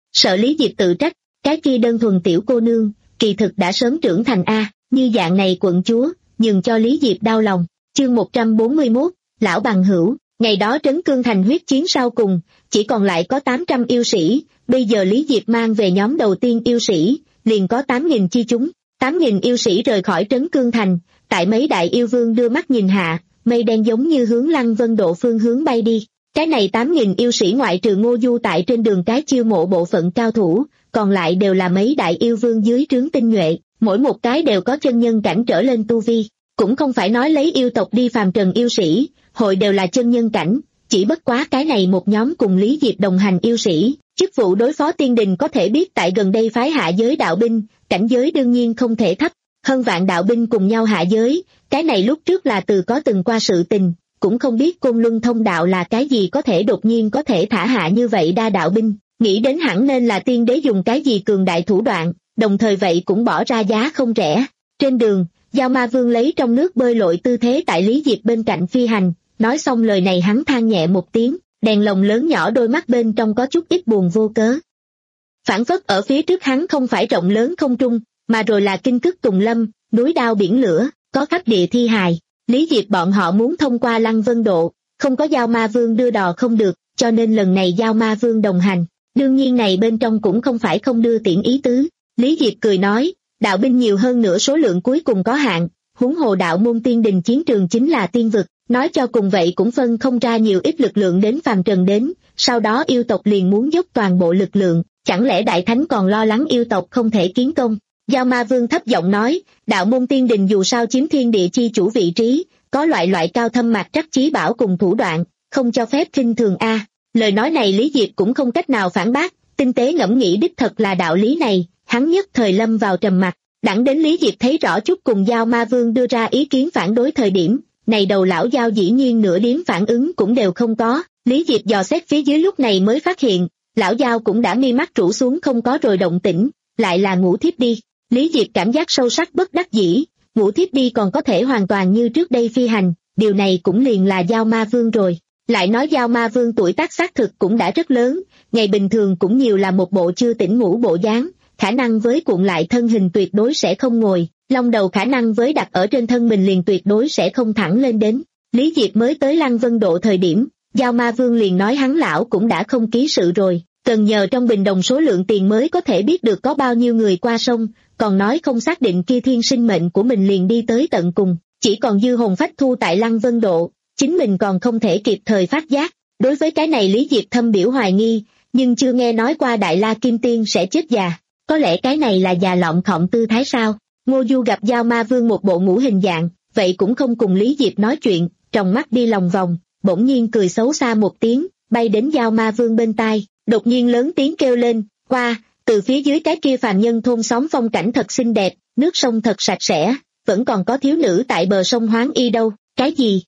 Sợ Lý Diệp tự trách, cái kia đơn thuần tiểu cô nương, kỳ thực đã sớm trưởng thành a, như dạng này quận chúa, nhường cho Lý Diệp đau lòng. Chương một trăm bốn mươi mốt, lão bằng hữu, ngày đó Trấn Cương Thành huyết chiến sau cùng, chỉ còn lại có tám trăm yêu sĩ, bây giờ Lý Diệp mang về nhóm đầu tiên yêu sĩ, liền có tám nghìn chi chúng, tám nghìn yêu sĩ rời khỏi Trấn Cương Thành, tại mấy đại yêu vương đưa mắt nhìn hạ, mây đen giống như hướng Lăng Vân Độ phương hướng bay đi. Cái này tám nghìn yêu sĩ ngoại trừ Ngô Du tại trên đường cái chiêu mộ bộ phận cao thủ, còn lại đều là mấy đại yêu vương dưới trướng tinh nhuệ, mỗi một cái đều có chân nhân cảnh trở lên tu vi, cũng không phải nói lấy yêu tộc đi phàm trần yêu sĩ, hội đều là chân nhân cảnh, chỉ bất quá cái này một nhóm cùng Lý Diệp đồng hành yêu sĩ, chức vụ đối phó tiên đình có thể biết tại gần đây phái hạ giới đạo binh, cảnh giới đương nhiên không thể thấp, hơn vạn đạo binh cùng nhau hạ giới, cái này lúc trước là từ có từng qua sự tình, cũng không biết Côn Luân thông đạo là cái gì có thể đột nhiên có thể thả hạ như vậy đa đạo binh, nghĩ đến hẳn nên là tiên đế dùng cái gì cường đại thủ đoạn, đồng thời vậy cũng bỏ ra giá không rẻ. Trên đường, Giao Ma Vương lấy trong nước bơi lội tư thế tại Lý Diệp bên cạnh phi hành, nói xong lời này hắn than nhẹ một tiếng, đèn lồng lớn nhỏ đôi mắt bên trong có chút ít buồn vô cớ. Phản phất ở phía trước hắn không phải rộng lớn không trung, mà rồi là kinh cức tùng lâm, núi đao biển lửa, có khắp địa thi hài. Lý Diệp bọn họ muốn thông qua Lăng Vân Độ, không có Giao Ma Vương đưa đò không được, cho nên lần này Giao Ma Vương đồng hành. Đương nhiên này bên trong cũng không phải không đưa tiễn ý tứ. Lý Diệp cười nói, đạo binh nhiều hơn nửa số lượng cuối cùng có hạn, huống hồ đạo môn tiên đình chiến trường chính là tiên vực, nói cho cùng vậy cũng phân không ra nhiều ít lực lượng đến phàm trần đến, sau đó yêu tộc liền muốn dốc toàn bộ lực lượng, chẳng lẽ đại thánh còn lo lắng yêu tộc không thể kiến công. Giao Ma Vương thấp giọng nói, đạo môn tiên đình dù sao chiếm thiên địa chi chủ vị trí, có loại loại cao thâm mạc trắc chí bảo cùng thủ đoạn, không cho phép khinh thường a. Lời nói này Lý Diệp cũng không cách nào phản bác, tinh tế ngẫm nghĩ đích thật là đạo lý này, hắn nhất thời lâm vào trầm mặc, đẳng đến Lý Diệp thấy rõ chút cùng Giao Ma Vương đưa ra ý kiến phản đối thời điểm, này đầu lão Giao dĩ nhiên nửa điểm phản ứng cũng đều không có, Lý Diệp dò xét phía dưới lúc này mới phát hiện, lão Giao cũng đã mi mắt rũ xuống không có rồi động tĩnh, lại là ngủ thiếp đi. Lý Diệp cảm giác sâu sắc bất đắc dĩ, ngủ thiếp đi còn có thể hoàn toàn như trước đây phi hành, điều này cũng liền là Giao Ma Vương rồi. Lại nói Giao Ma Vương tuổi tác xác thực cũng đã rất lớn, ngày bình thường cũng nhiều là một bộ chưa tỉnh ngủ bộ dáng, khả năng với cuộn lại thân hình tuyệt đối sẽ không ngồi, long đầu khả năng với đặt ở trên thân mình liền tuyệt đối sẽ không thẳng lên đến. Lý Diệp mới tới Lăng Vân Độ thời điểm, Giao Ma Vương liền nói hắn lão cũng đã không ký sự rồi, cần nhờ trong bình đồng số lượng tiền mới có thể biết được có bao nhiêu người qua sông, còn nói không xác định kia thiên sinh mệnh của mình liền đi tới tận cùng, chỉ còn dư hồn phách thu tại Lăng Vân Độ, chính mình còn không thể kịp thời phát giác. Đối với cái này Lý Diệp thâm biểu hoài nghi, nhưng chưa nghe nói qua Đại La Kim Tiên sẽ chết già, có lẽ cái này là già lọn khọng tư thái sao. Ngô Du gặp Giao Ma Vương một bộ ngũ hình dạng, vậy cũng không cùng Lý Diệp nói chuyện, trong mắt đi lòng vòng, bỗng nhiên cười xấu xa một tiếng, bay đến Giao Ma Vương bên tai, đột nhiên lớn tiếng kêu lên, qua, từ phía dưới cái kia phàm nhân thôn xóm phong cảnh thật xinh đẹp, nước sông thật sạch sẽ, vẫn còn có thiếu nữ tại bờ sông Hoáng Y đâu. Cái gì?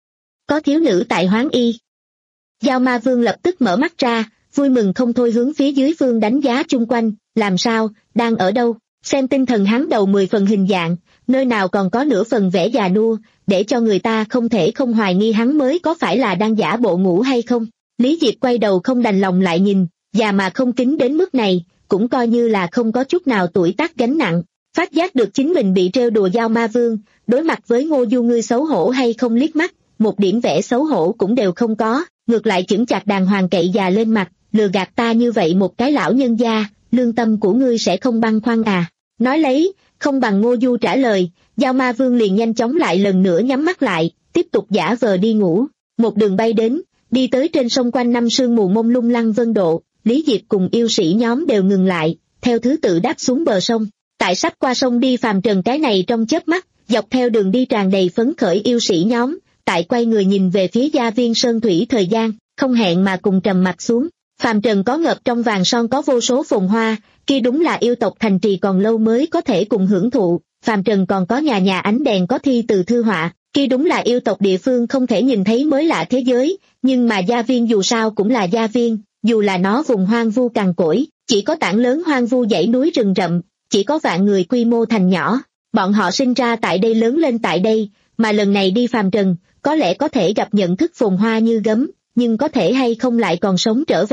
Có thiếu nữ tại Hoáng Y? Giao Ma Vương lập tức mở mắt ra, vui mừng không thôi hướng phía dưới phương đánh giá chung quanh, làm sao, đang ở đâu? Xem tinh thần hắn đầu mười phần hình dạng, nơi nào còn có nửa phần vẻ già nua, để cho người ta không thể không hoài nghi hắn mới có phải là đang giả bộ ngủ hay không. Lý Diệp quay đầu không đành lòng lại nhìn, già mà không kính đến mức này, cũng coi như là không có chút nào tuổi tác gánh nặng. Phát giác được chính mình bị trêu đùa Giao Ma Vương, đối mặt với Ngô Du ngươi xấu hổ hay không liếc mắt, một điểm vẻ xấu hổ cũng đều không có, ngược lại chững chạc đàng hoàng cậy già lên mặt, lừa gạt ta như vậy một cái lão nhân gia, lương tâm của ngươi sẽ không băn khoăn à. Nói lấy, không bằng Ngô Du trả lời, Giao Ma Vương liền nhanh chóng lại lần nữa nhắm mắt lại, tiếp tục giả vờ đi ngủ. Một đường bay đến, đi tới trên sông quanh năm sương mù mông lung Lăng Vân Độ, Lý Diệp cùng yêu sĩ nhóm đều ngừng lại, theo thứ tự đáp xuống bờ sông. Tại sắp qua sông đi phàm trần cái này trong chớp mắt, dọc theo đường đi tràn đầy phấn khởi yêu sĩ nhóm, tại quay người nhìn về phía gia viên sơn thủy thời gian, không hẹn mà cùng trầm mặt xuống. Phàm trần có ngập trong vàng son có vô số phồn hoa, kia đúng là yêu tộc thành trì còn lâu mới có thể cùng hưởng thụ. Phàm trần còn có nhà nhà ánh đèn có thi từ thư họa, kia đúng là yêu tộc địa phương không thể nhìn thấy mới lạ thế giới. Nhưng mà gia viên dù sao cũng là gia viên, dù là nó vùng hoang vu cằn cỗi, chỉ có tảng lớn hoang vu dãy núi rừng rậm, chỉ có vạn người quy mô thành nhỏ, bọn họ sinh ra tại đây lớn lên tại đây, mà lần này đi phàm trần, có lẽ có thể gặp nhận thức phồn hoa như gấm, nhưng có thể hay không lại còn sống trở về,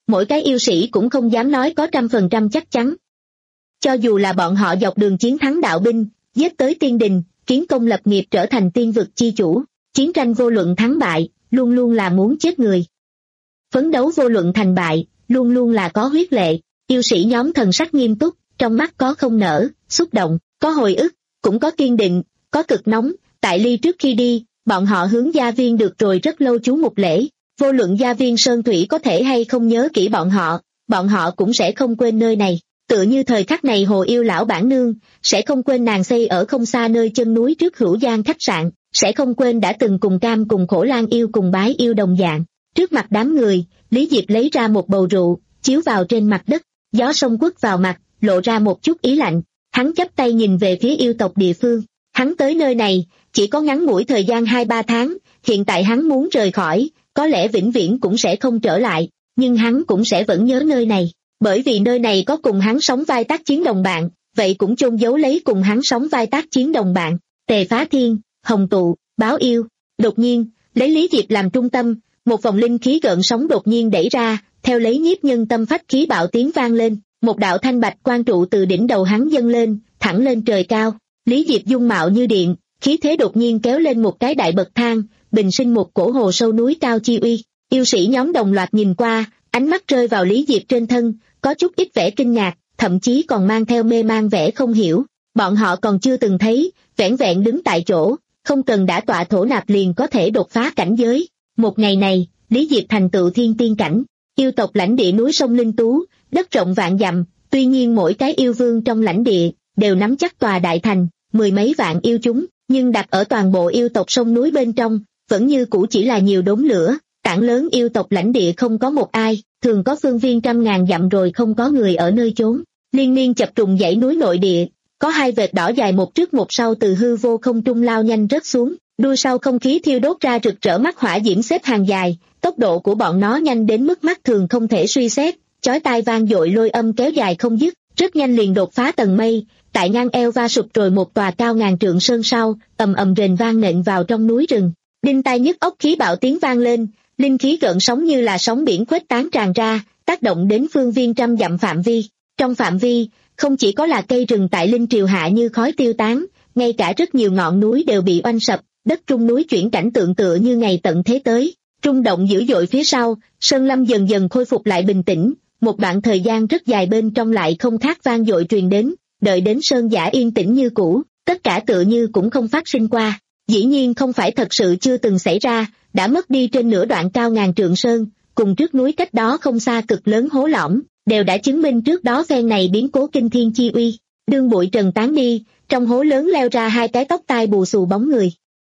mỗi cái yêu sĩ cũng không dám nói có trăm phần trăm chắc chắn. Cho dù là bọn họ dọc đường chiến thắng đạo binh, giết tới tiên đình, kiến công lập nghiệp trở thành tiên vực chi chủ, chiến tranh vô luận thắng bại, luôn luôn là muốn chết người. Phấn đấu vô luận thành bại, luôn luôn là có huyết lệ, yêu sĩ nhóm thần sắc nghiêm túc, trong mắt có không nở, xúc động, có hồi ức, cũng có kiên định, có cực nóng. Tại ly trước khi đi, bọn họ hướng gia viên được rồi rất lâu chú một lễ, vô luận gia viên Sơn Thủy có thể hay không nhớ kỹ bọn họ, bọn họ cũng sẽ không quên nơi này. Tựa như thời khắc này Hồ Yêu lão bản nương, sẽ không quên nàng xây ở không xa nơi chân núi trước Hữu Giang khách sạn, sẽ không quên đã từng cùng Cam cùng Khổ Lan yêu cùng Bái yêu đồng dạng. Trước mặt đám người, Lý Diệp lấy ra một bầu rượu, chiếu vào trên mặt đất, gió sông quất vào mặt, lộ ra một chút ý lạnh. Hắn chắp tay nhìn về phía yêu tộc địa phương. Hắn tới nơi này, chỉ có ngắn ngủi thời gian hai ba tháng, hiện tại hắn muốn rời khỏi, có lẽ vĩnh viễn cũng sẽ không trở lại, nhưng hắn cũng sẽ vẫn nhớ nơi này, bởi vì nơi này có cùng hắn sống vai tác chiến đồng bạn, vậy cũng chôn giấu lấy cùng hắn sống vai tác chiến đồng bạn, Tề Phá Thiên, Hồng Tụ, Báo Yêu. Đột nhiên, lấy Lý Diệp làm trung tâm, một vòng linh khí gợn sóng đột nhiên đẩy ra, theo lấy nhiếp nhân tâm phách khí bạo tiếng vang lên, một đạo thanh bạch quang trụ từ đỉnh đầu hắn dâng lên, thẳng lên trời cao. Lý Diệp dung mạo như điện, khí thế đột nhiên kéo lên một cái đại bậc thang, bình sinh một cổ hồ sâu núi cao chi uy. Yêu sĩ nhóm đồng loạt nhìn qua, ánh mắt rơi vào Lý Diệp trên thân, có chút ít vẻ kinh ngạc, thậm chí còn mang theo mê man vẻ không hiểu. Bọn họ còn chưa từng thấy, vẻn vẹn đứng tại chỗ, không cần đã tọa thổ nạp liền có thể đột phá cảnh giới. Một ngày này, Lý Diệp thành tựu thiên tiên cảnh, yêu tộc lãnh địa núi sông Linh Tú, đất rộng vạn dặm, tuy nhiên mỗi cái yêu vương trong lãnh địa đều nắm chắc tòa đại thành, mười mấy vạn yêu chúng, nhưng đặt ở toàn bộ yêu tộc sông núi bên trong, vẫn như cũ chỉ là nhiều đốm lửa. Tảng lớn yêu tộc lãnh địa không có một ai, thường có phương viên trăm ngàn dặm rồi không có người ở nơi chốn. Liên miên chập trùng dãy núi nội địa, có hai vệt đỏ dài một trước một sau từ hư vô không trung lao nhanh rớt xuống, đuôi sau không khí thiêu đốt ra rực rỡ mắt hỏa diễm xếp hàng dài, tốc độ của bọn nó nhanh đến mức mắt thường không thể suy xét, chói tai vang dội lôi âm kéo dài không dứt, rất nhanh liền đột phá tầng mây, tại ngang eo va sụp rồi một tòa cao ngàn trượng sơn sau, ầm ầm rền vang nện vào trong núi rừng. Đinh tai nhức óc khí bạo tiếng vang lên, linh khí gợn sóng như là sóng biển khuếch tán tràn ra, tác động đến phương viên trăm dặm phạm vi. Trong phạm vi, không chỉ có là cây rừng tại linh triều hạ như khói tiêu tán, ngay cả rất nhiều ngọn núi đều bị oanh sập, đất trung núi chuyển cảnh tượng tựa như ngày tận thế tới. Rung động dữ dội phía sau, sơn lâm dần dần khôi phục lại bình tĩnh, một đoạn thời gian rất dài bên trong lại không khác vang dội truyền đến, đợi đến sơn giả yên tĩnh như cũ, tất cả tựa như cũng không phát sinh qua. Dĩ nhiên không phải thật sự chưa từng xảy ra, đã mất đi trên nửa đoạn cao ngàn trượng sơn, cùng trước núi cách đó không xa cực lớn hố lõm, đều đã chứng minh trước đó phen này biến cố kinh thiên chi uy. Đương bụi trần tán đi, trong hố lớn leo ra hai cái tóc tai bù xù bóng người.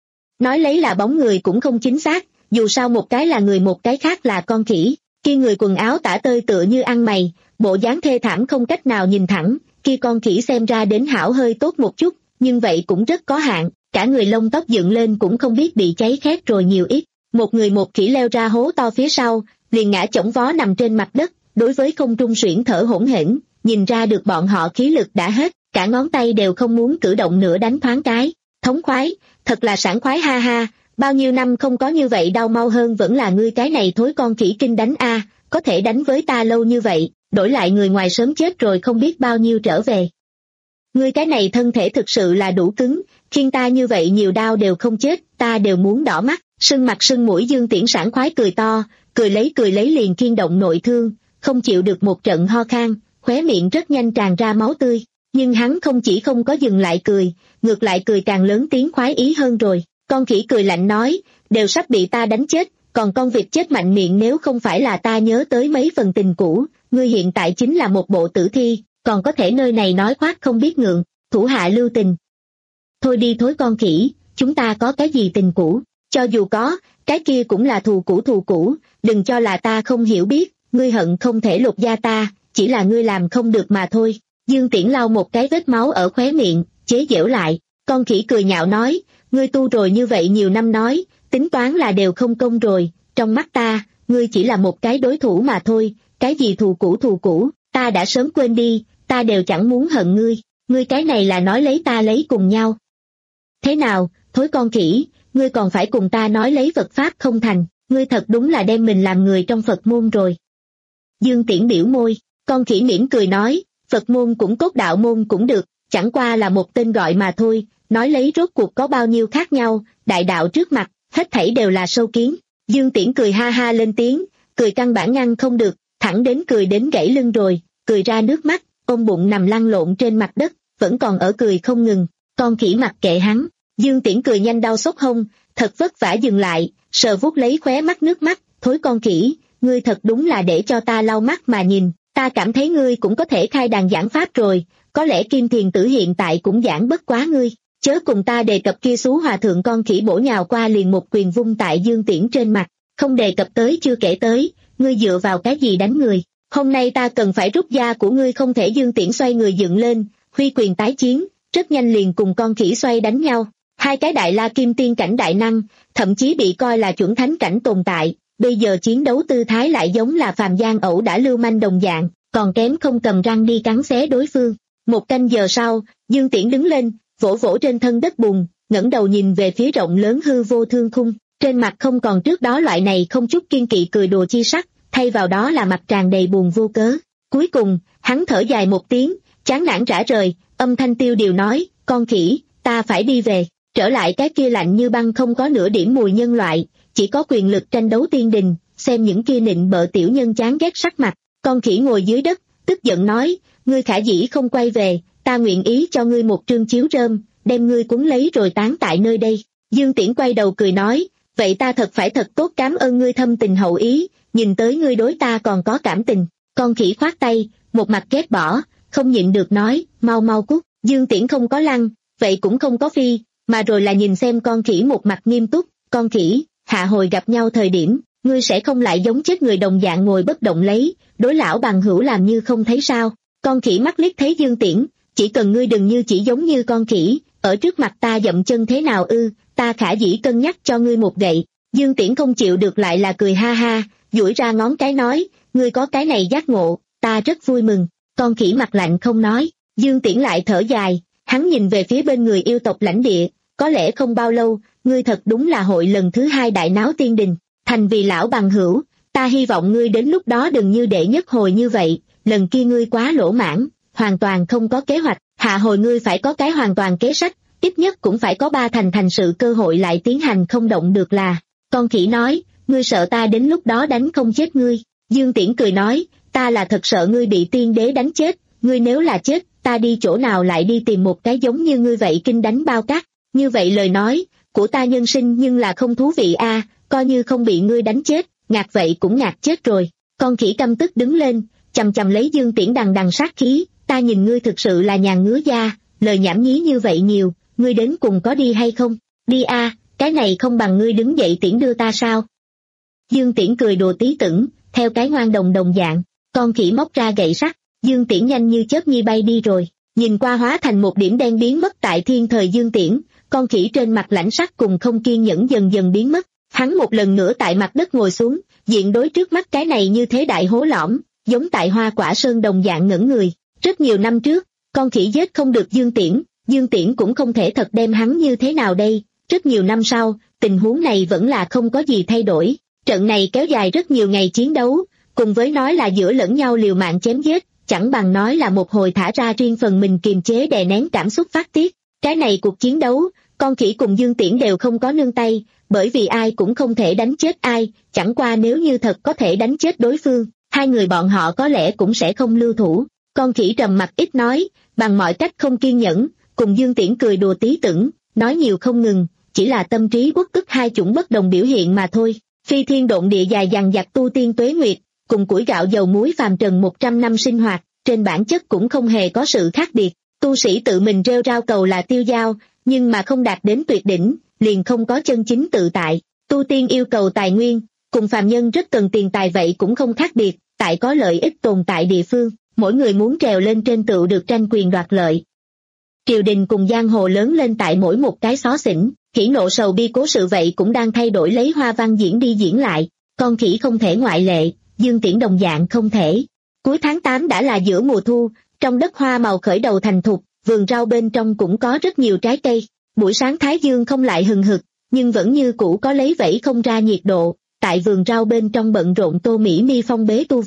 Nói lấy là bóng người cũng không chính xác, dù sao một cái là người một cái khác là con khỉ, kia người quần áo tả tơi tựa như ăn mày, bộ dáng thê thảm không cách nào nhìn thẳng, kia con khỉ xem ra đến hảo hơi tốt một chút, nhưng vậy cũng rất có hạn, cả người lông tóc dựng lên cũng không biết bị cháy khét rồi nhiều ít. Một người một khỉ leo ra hố to phía sau, liền ngã chổng vó nằm trên mặt đất, đối với không trung suyễn thở hổn hển, nhìn ra được bọn họ khí lực đã hết, cả ngón tay đều không muốn cử động nữa đánh thoáng cái. Thống khoái, thật là sảng khoái ha ha, bao nhiêu năm không có như vậy đau mau hơn vẫn là ngươi cái này thối con khỉ kinh đánh a, có thể đánh với ta lâu như vậy, đổi lại người ngoài sớm chết rồi không biết bao nhiêu trở về. Ngươi cái này thân thể thực sự là đủ cứng, khiêng ta như vậy nhiều đau đều không chết, ta đều muốn đỏ mắt. Sưng mặt sưng mũi Dương Tiễn sảng khoái cười to, cười lấy cười lấy liền khiêng động nội thương, không chịu được một trận ho khan, khóe miệng rất nhanh tràn ra máu tươi, nhưng hắn không chỉ không có dừng lại cười, ngược lại cười càng lớn tiếng khoái ý hơn rồi. Con khỉ cười lạnh nói, đều sắp bị ta đánh chết, còn con vịt chết mạnh miệng nếu không phải là ta nhớ tới mấy phần tình cũ, ngươi hiện tại chính là một bộ tử thi, còn có thể nơi này nói khoác không biết ngượng, thủ hạ lưu tình. Thôi đi thối con khỉ, chúng ta có cái gì tình cũ, cho dù có, cái kia cũng là thù cũ thù cũ, đừng cho là ta không hiểu biết, ngươi hận không thể lột da ta, chỉ là ngươi làm không được mà thôi. Dương Tiễn lau một cái vết máu ở khóe miệng, chế giễu lại, con khỉ cười nhạo nói, ngươi tu rồi như vậy nhiều năm nói, tính toán là đều không công rồi, trong mắt ta, ngươi chỉ là một cái đối thủ mà thôi, cái gì thù cũ thù cũ, ta đã sớm quên đi, ta đều chẳng muốn hận ngươi, ngươi cái này là nói lấy ta lấy cùng nhau. Thế nào, thối con khỉ, ngươi còn phải cùng ta nói lấy Phật Pháp không thành, ngươi thật đúng là đem mình làm người trong Phật môn rồi. Dương Tiễn biểu môi, con khỉ mỉm cười nói, Phật môn cũng cốt đạo môn cũng được, chẳng qua là một tên gọi mà thôi, nói lấy rốt cuộc có bao nhiêu khác nhau, đại đạo trước mặt, hết thảy đều là sâu kiến. Dương Tiễn cười ha ha lên tiếng, cười căn bản ngăn không được, thẳng đến cười đến gãy lưng rồi, cười ra nước mắt, ôm bụng nằm lăn lộn trên mặt đất, vẫn còn ở cười không ngừng, con khỉ mặc kệ hắn. Dương Tiễn cười nhanh đau xót hông, thật vất vả dừng lại, sờ vuốt lấy khóe mắt nước mắt, thối con khỉ, ngươi thật đúng là để cho ta lau mắt mà nhìn, ta cảm thấy ngươi cũng có thể khai đàn giảng pháp rồi, có lẽ Kim Thiền Tử hiện tại cũng giảng bất quá ngươi, chớ cùng ta đề cập kia xú hòa thượng. Con khỉ bổ nhào qua liền một quyền vung tại Dương Tiễn trên mặt, không đề cập tới chưa kể tới, ngươi dựa vào cái gì đánh người, hôm nay ta cần phải rút da của ngươi không thể. Dương Tiễn xoay người dựng lên, huy quyền tái chiến, rất nhanh liền cùng con khỉ xoay đánh nhau. Hai cái đại la kim tiên cảnh đại năng, thậm chí bị coi là chuẩn thánh cảnh tồn tại, bây giờ chiến đấu tư thái lại giống là phàm gian ẩu đã lưu manh đồng dạng, còn kém không cầm răng đi cắn xé đối phương. Một canh giờ sau, Dương Tiễn đứng lên, vỗ vỗ trên thân đất bùn, ngẩng đầu nhìn về phía rộng lớn hư vô thương khung, trên mặt không còn trước đó loại này không chút kiên kỵ cười đùa chi sắc, thay vào đó là mặt tràn đầy buồn vô cớ. Cuối cùng, hắn thở dài một tiếng, chán nản rã rời, âm thanh tiêu điều nói, con khỉ, ta phải đi về. Trở lại cái kia lạnh như băng không có nửa điểm mùi nhân loại, chỉ có quyền lực tranh đấu tiên đình, xem những kia nịnh bợ tiểu nhân chán ghét sắc mặt. Con khỉ ngồi dưới đất, tức giận nói, ngươi khả dĩ không quay về, ta nguyện ý cho ngươi một trương chiếu rơm, đem ngươi cuốn lấy rồi tán tại nơi đây. Dương Tiễn quay đầu cười nói, vậy ta thật phải thật tốt cảm ơn ngươi thâm tình hậu ý, nhìn tới ngươi đối ta còn có cảm tình. Con khỉ khoát tay, một mặt ghét bỏ, không nhịn được nói, mau mau cút. Dương Tiễn không có lăn, vậy cũng không có phi, mà rồi là nhìn xem con khỉ một mặt nghiêm túc. Con khỉ, hạ hồi gặp nhau thời điểm, ngươi sẽ không lại giống chết người đồng dạng ngồi bất động lấy, đối lão bằng hữu làm như không thấy sao. Con khỉ mắt liếc thấy Dương Tiễn, chỉ cần ngươi đừng như chỉ giống như con khỉ, ở trước mặt ta dậm chân thế nào ư, ta khả dĩ cân nhắc cho ngươi một gậy. Dương Tiễn không chịu được lại là cười ha ha, duỗi ra ngón cái nói, ngươi có cái này giác ngộ, ta rất vui mừng. Con khỉ mặt lạnh không nói, Dương Tiễn lại thở dài, hắn nhìn về phía bên người yêu tộc lãnh địa, có lẽ không bao lâu, ngươi thật đúng là hội lần thứ hai đại náo tiên đình, thành vì lão bằng hữu, ta hy vọng ngươi đến lúc đó đừng như đệ nhất hồi như vậy, lần kia ngươi quá lỗ mãn, hoàn toàn không có kế hoạch, hạ hồi ngươi phải có cái hoàn toàn kế sách, ít nhất cũng phải có ba thành thành sự cơ hội lại tiến hành không động được là. Con khỉ nói, ngươi sợ ta đến lúc đó đánh không chết ngươi. Dương Tiễn cười nói, ta là thật sợ ngươi bị tiên đế đánh chết, ngươi nếu là chết, ta đi chỗ nào lại đi tìm một cái giống như ngươi vậy kinh đánh bao cát, như vậy lời nói của ta nhân sinh nhưng là không thú vị a, à, coi như không bị ngươi đánh chết, ngạt vậy cũng ngạt chết rồi. Con khỉ căm tức đứng lên, chầm chầm lấy Dương Tiễn đằng đằng sát khí, ta nhìn ngươi thực sự là nhàn ngứa da, lời nhảm nhí như vậy nhiều, ngươi đến cùng có đi hay không? Đi a, à, cái này không bằng ngươi đứng dậy tiễn đưa ta sao? Dương Tiễn cười đùa tí tửng, theo cái ngoan đồng đồng dạng, con khỉ móc ra gậy sắt, Dương Tiễn nhanh như chớp nhi bay đi rồi, nhìn qua hóa thành một điểm đen biến mất tại thiên thời Dương Tiễn, con khỉ trên mặt lãnh sắc cùng không kiên nhẫn dần dần biến mất, hắn một lần nữa tại mặt đất ngồi xuống, diện đối trước mắt cái này như thế đại hố lõm, giống tại Hoa Quả Sơn đồng dạng ngẩn người. Rất nhiều năm trước, con khỉ giết không được Dương Tiễn, Dương Tiễn cũng không thể thật đem hắn như thế nào đây, rất nhiều năm sau, tình huống này vẫn là không có gì thay đổi, trận này kéo dài rất nhiều ngày chiến đấu, cùng với nói là giữa lẫn nhau liều mạng chém giết, chẳng bằng nói là một hồi thả ra riêng phần mình kiềm chế đè nén cảm xúc phát tiết. Cái này cuộc chiến đấu, con khỉ cùng Dương Tiễn đều không có nương tay, bởi vì ai cũng không thể đánh chết ai, chẳng qua nếu như thật có thể đánh chết đối phương, hai người bọn họ có lẽ cũng sẽ không lưu thủ. Con khỉ trầm mặt ít nói, bằng mọi cách không kiên nhẫn, cùng Dương Tiễn cười đùa tí tửng, nói nhiều không ngừng, chỉ là tâm trí uất ức hai chủng bất đồng biểu hiện mà thôi. Phi thiên độn địa dài dằng dặc tu tiên tuế nguyệt, cùng củi gạo dầu muối phàm trần một trăm năm sinh hoạt, trên bản chất cũng không hề có sự khác biệt. Tu sĩ tự mình rêu rao cầu là tiêu dao, nhưng mà không đạt đến tuyệt đỉnh, liền không có chân chính tự tại. Tu tiên yêu cầu tài nguyên, cùng phàm nhân rất cần tiền tài vậy cũng không khác biệt, tại có lợi ích tồn tại địa phương, mỗi người muốn trèo lên trên tựu được tranh quyền đoạt lợi. Triều đình cùng giang hồ lớn lên tại mỗi một cái xó xỉnh, hỉ nộ sầu bi cố sự vậy cũng đang thay đổi lấy hoa văn diễn đi diễn lại, con khỉ không thể ngoại lệ, Dương Tiễn đồng dạng không thể. Cuối tháng tám đã là giữa mùa thu, trong đất hoa màu khởi đầu thành thục, vườn rau bên trong cũng có rất nhiều trái cây. Buổi sáng thái dương không lại hừng hực, nhưng vẫn như cũ có lấy vẫy không ra nhiệt độ, tại vườn rau bên trong bận rộn Tô Mỹ Mi phong bế tu vi,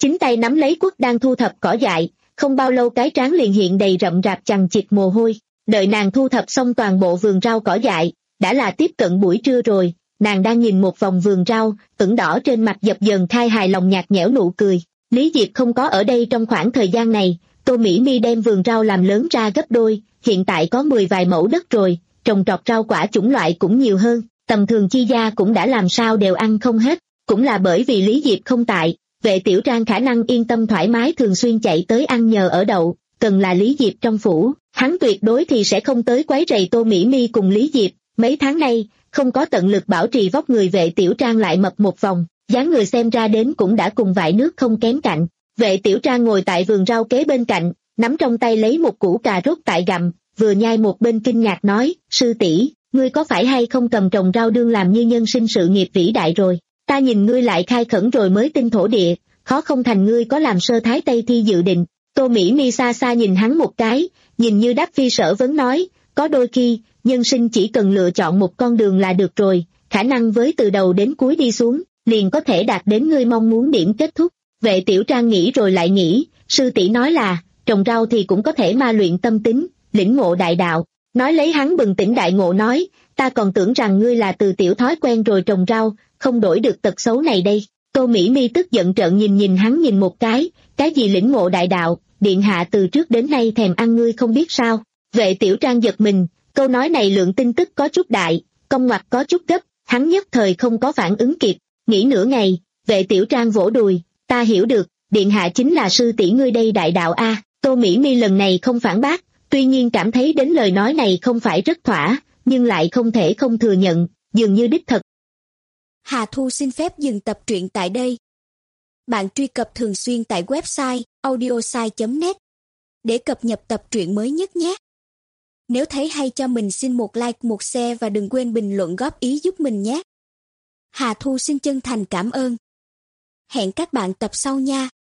chính tay nắm lấy quất đang thu thập cỏ dại, không bao lâu cái trán liền hiện đầy rậm rạp chằng chịt mồ hôi. Đợi nàng thu thập xong toàn bộ vườn rau cỏ dại, đã là tiếp cận buổi trưa rồi, nàng đang nhìn một vòng vườn rau, ửng đỏ trên mặt dập dần khai hài lòng nhạt nhẽo nụ cười. Lý Diệp không có ở đây trong khoảng thời gian này, Tô Mỹ Mi đem vườn rau làm lớn ra gấp đôi, hiện tại có mười vài mẫu đất rồi, trồng trọt rau quả chủng loại cũng nhiều hơn, tầm thường chi gia cũng đã làm sao đều ăn không hết, cũng là bởi vì Lý Diệp không tại, Vệ Tiểu Trang khả năng yên tâm thoải mái thường xuyên chạy tới ăn nhờ ở đậu, cần là Lý Diệp trong phủ, hắn tuyệt đối thì sẽ không tới quấy rầy Tô Mỹ Mi cùng Lý Diệp. Mấy tháng nay, không có tận lực bảo trì vóc người Vệ Tiểu Trang lại mập một vòng, dáng người xem ra đến cũng đã cùng vại nước không kém cạnh. Vệ Tiểu Trang ngồi tại vườn rau kế bên cạnh, nắm trong tay lấy một củ cà rốt tại gặm, vừa nhai một bên kinh ngạc nói, sư tỷ, ngươi có phải hay không cầm trồng rau đương làm như nhân sinh sự nghiệp vĩ đại rồi, ta nhìn ngươi lại khai khẩn rồi mới tinh thổ địa, khó không thành ngươi có làm sơ thái tây thi dự định. Tô Mỹ Mi xa xa nhìn hắn một cái, nhìn như đáp phi sở vấn nói, có đôi khi, nhân sinh chỉ cần lựa chọn một con đường là được rồi, khả năng với từ đầu đến cuối đi xuống, liền có thể đạt đến ngươi mong muốn điểm kết thúc. Vệ Tiểu Trang nghĩ rồi lại nghĩ, sư tỷ nói là, trồng rau thì cũng có thể ma luyện tâm tính, lĩnh ngộ đại đạo. Nói lấy hắn bừng tỉnh đại ngộ nói, ta còn tưởng rằng ngươi là từ tiểu thói quen rồi trồng rau, không đổi được tật xấu này đây. Tô Mỹ Mi tức giận trợn nhìn nhìn hắn nhìn một cái, cái gì lĩnh ngộ đại đạo, điện hạ từ trước đến nay thèm ăn ngươi không biết sao. Vệ Tiểu Trang giật mình, câu nói này lượng tin tức có chút đại, công ngoặt có chút gấp, hắn nhất thời không có phản ứng kịp, nghĩ nửa ngày, Vệ Tiểu Trang vỗ đùi, ta hiểu được, điện hạ chính là sư tỷ ngươi đây đại đạo a. Tô Mỹ Mi lần này không phản bác, tuy nhiên cảm thấy đến lời nói này không phải rất thỏa, nhưng lại không thể không thừa nhận, dường như đích thật. Hà Thu xin phép dừng tập truyện tại đây. Bạn truy cập thường xuyên tại website audiosai chấm net để cập nhật tập truyện mới nhất nhé. Nếu thấy hay cho mình xin một like, một share và đừng quên bình luận góp ý giúp mình nhé. Hà Thu xin chân thành cảm ơn. Hẹn các bạn tập sau nha.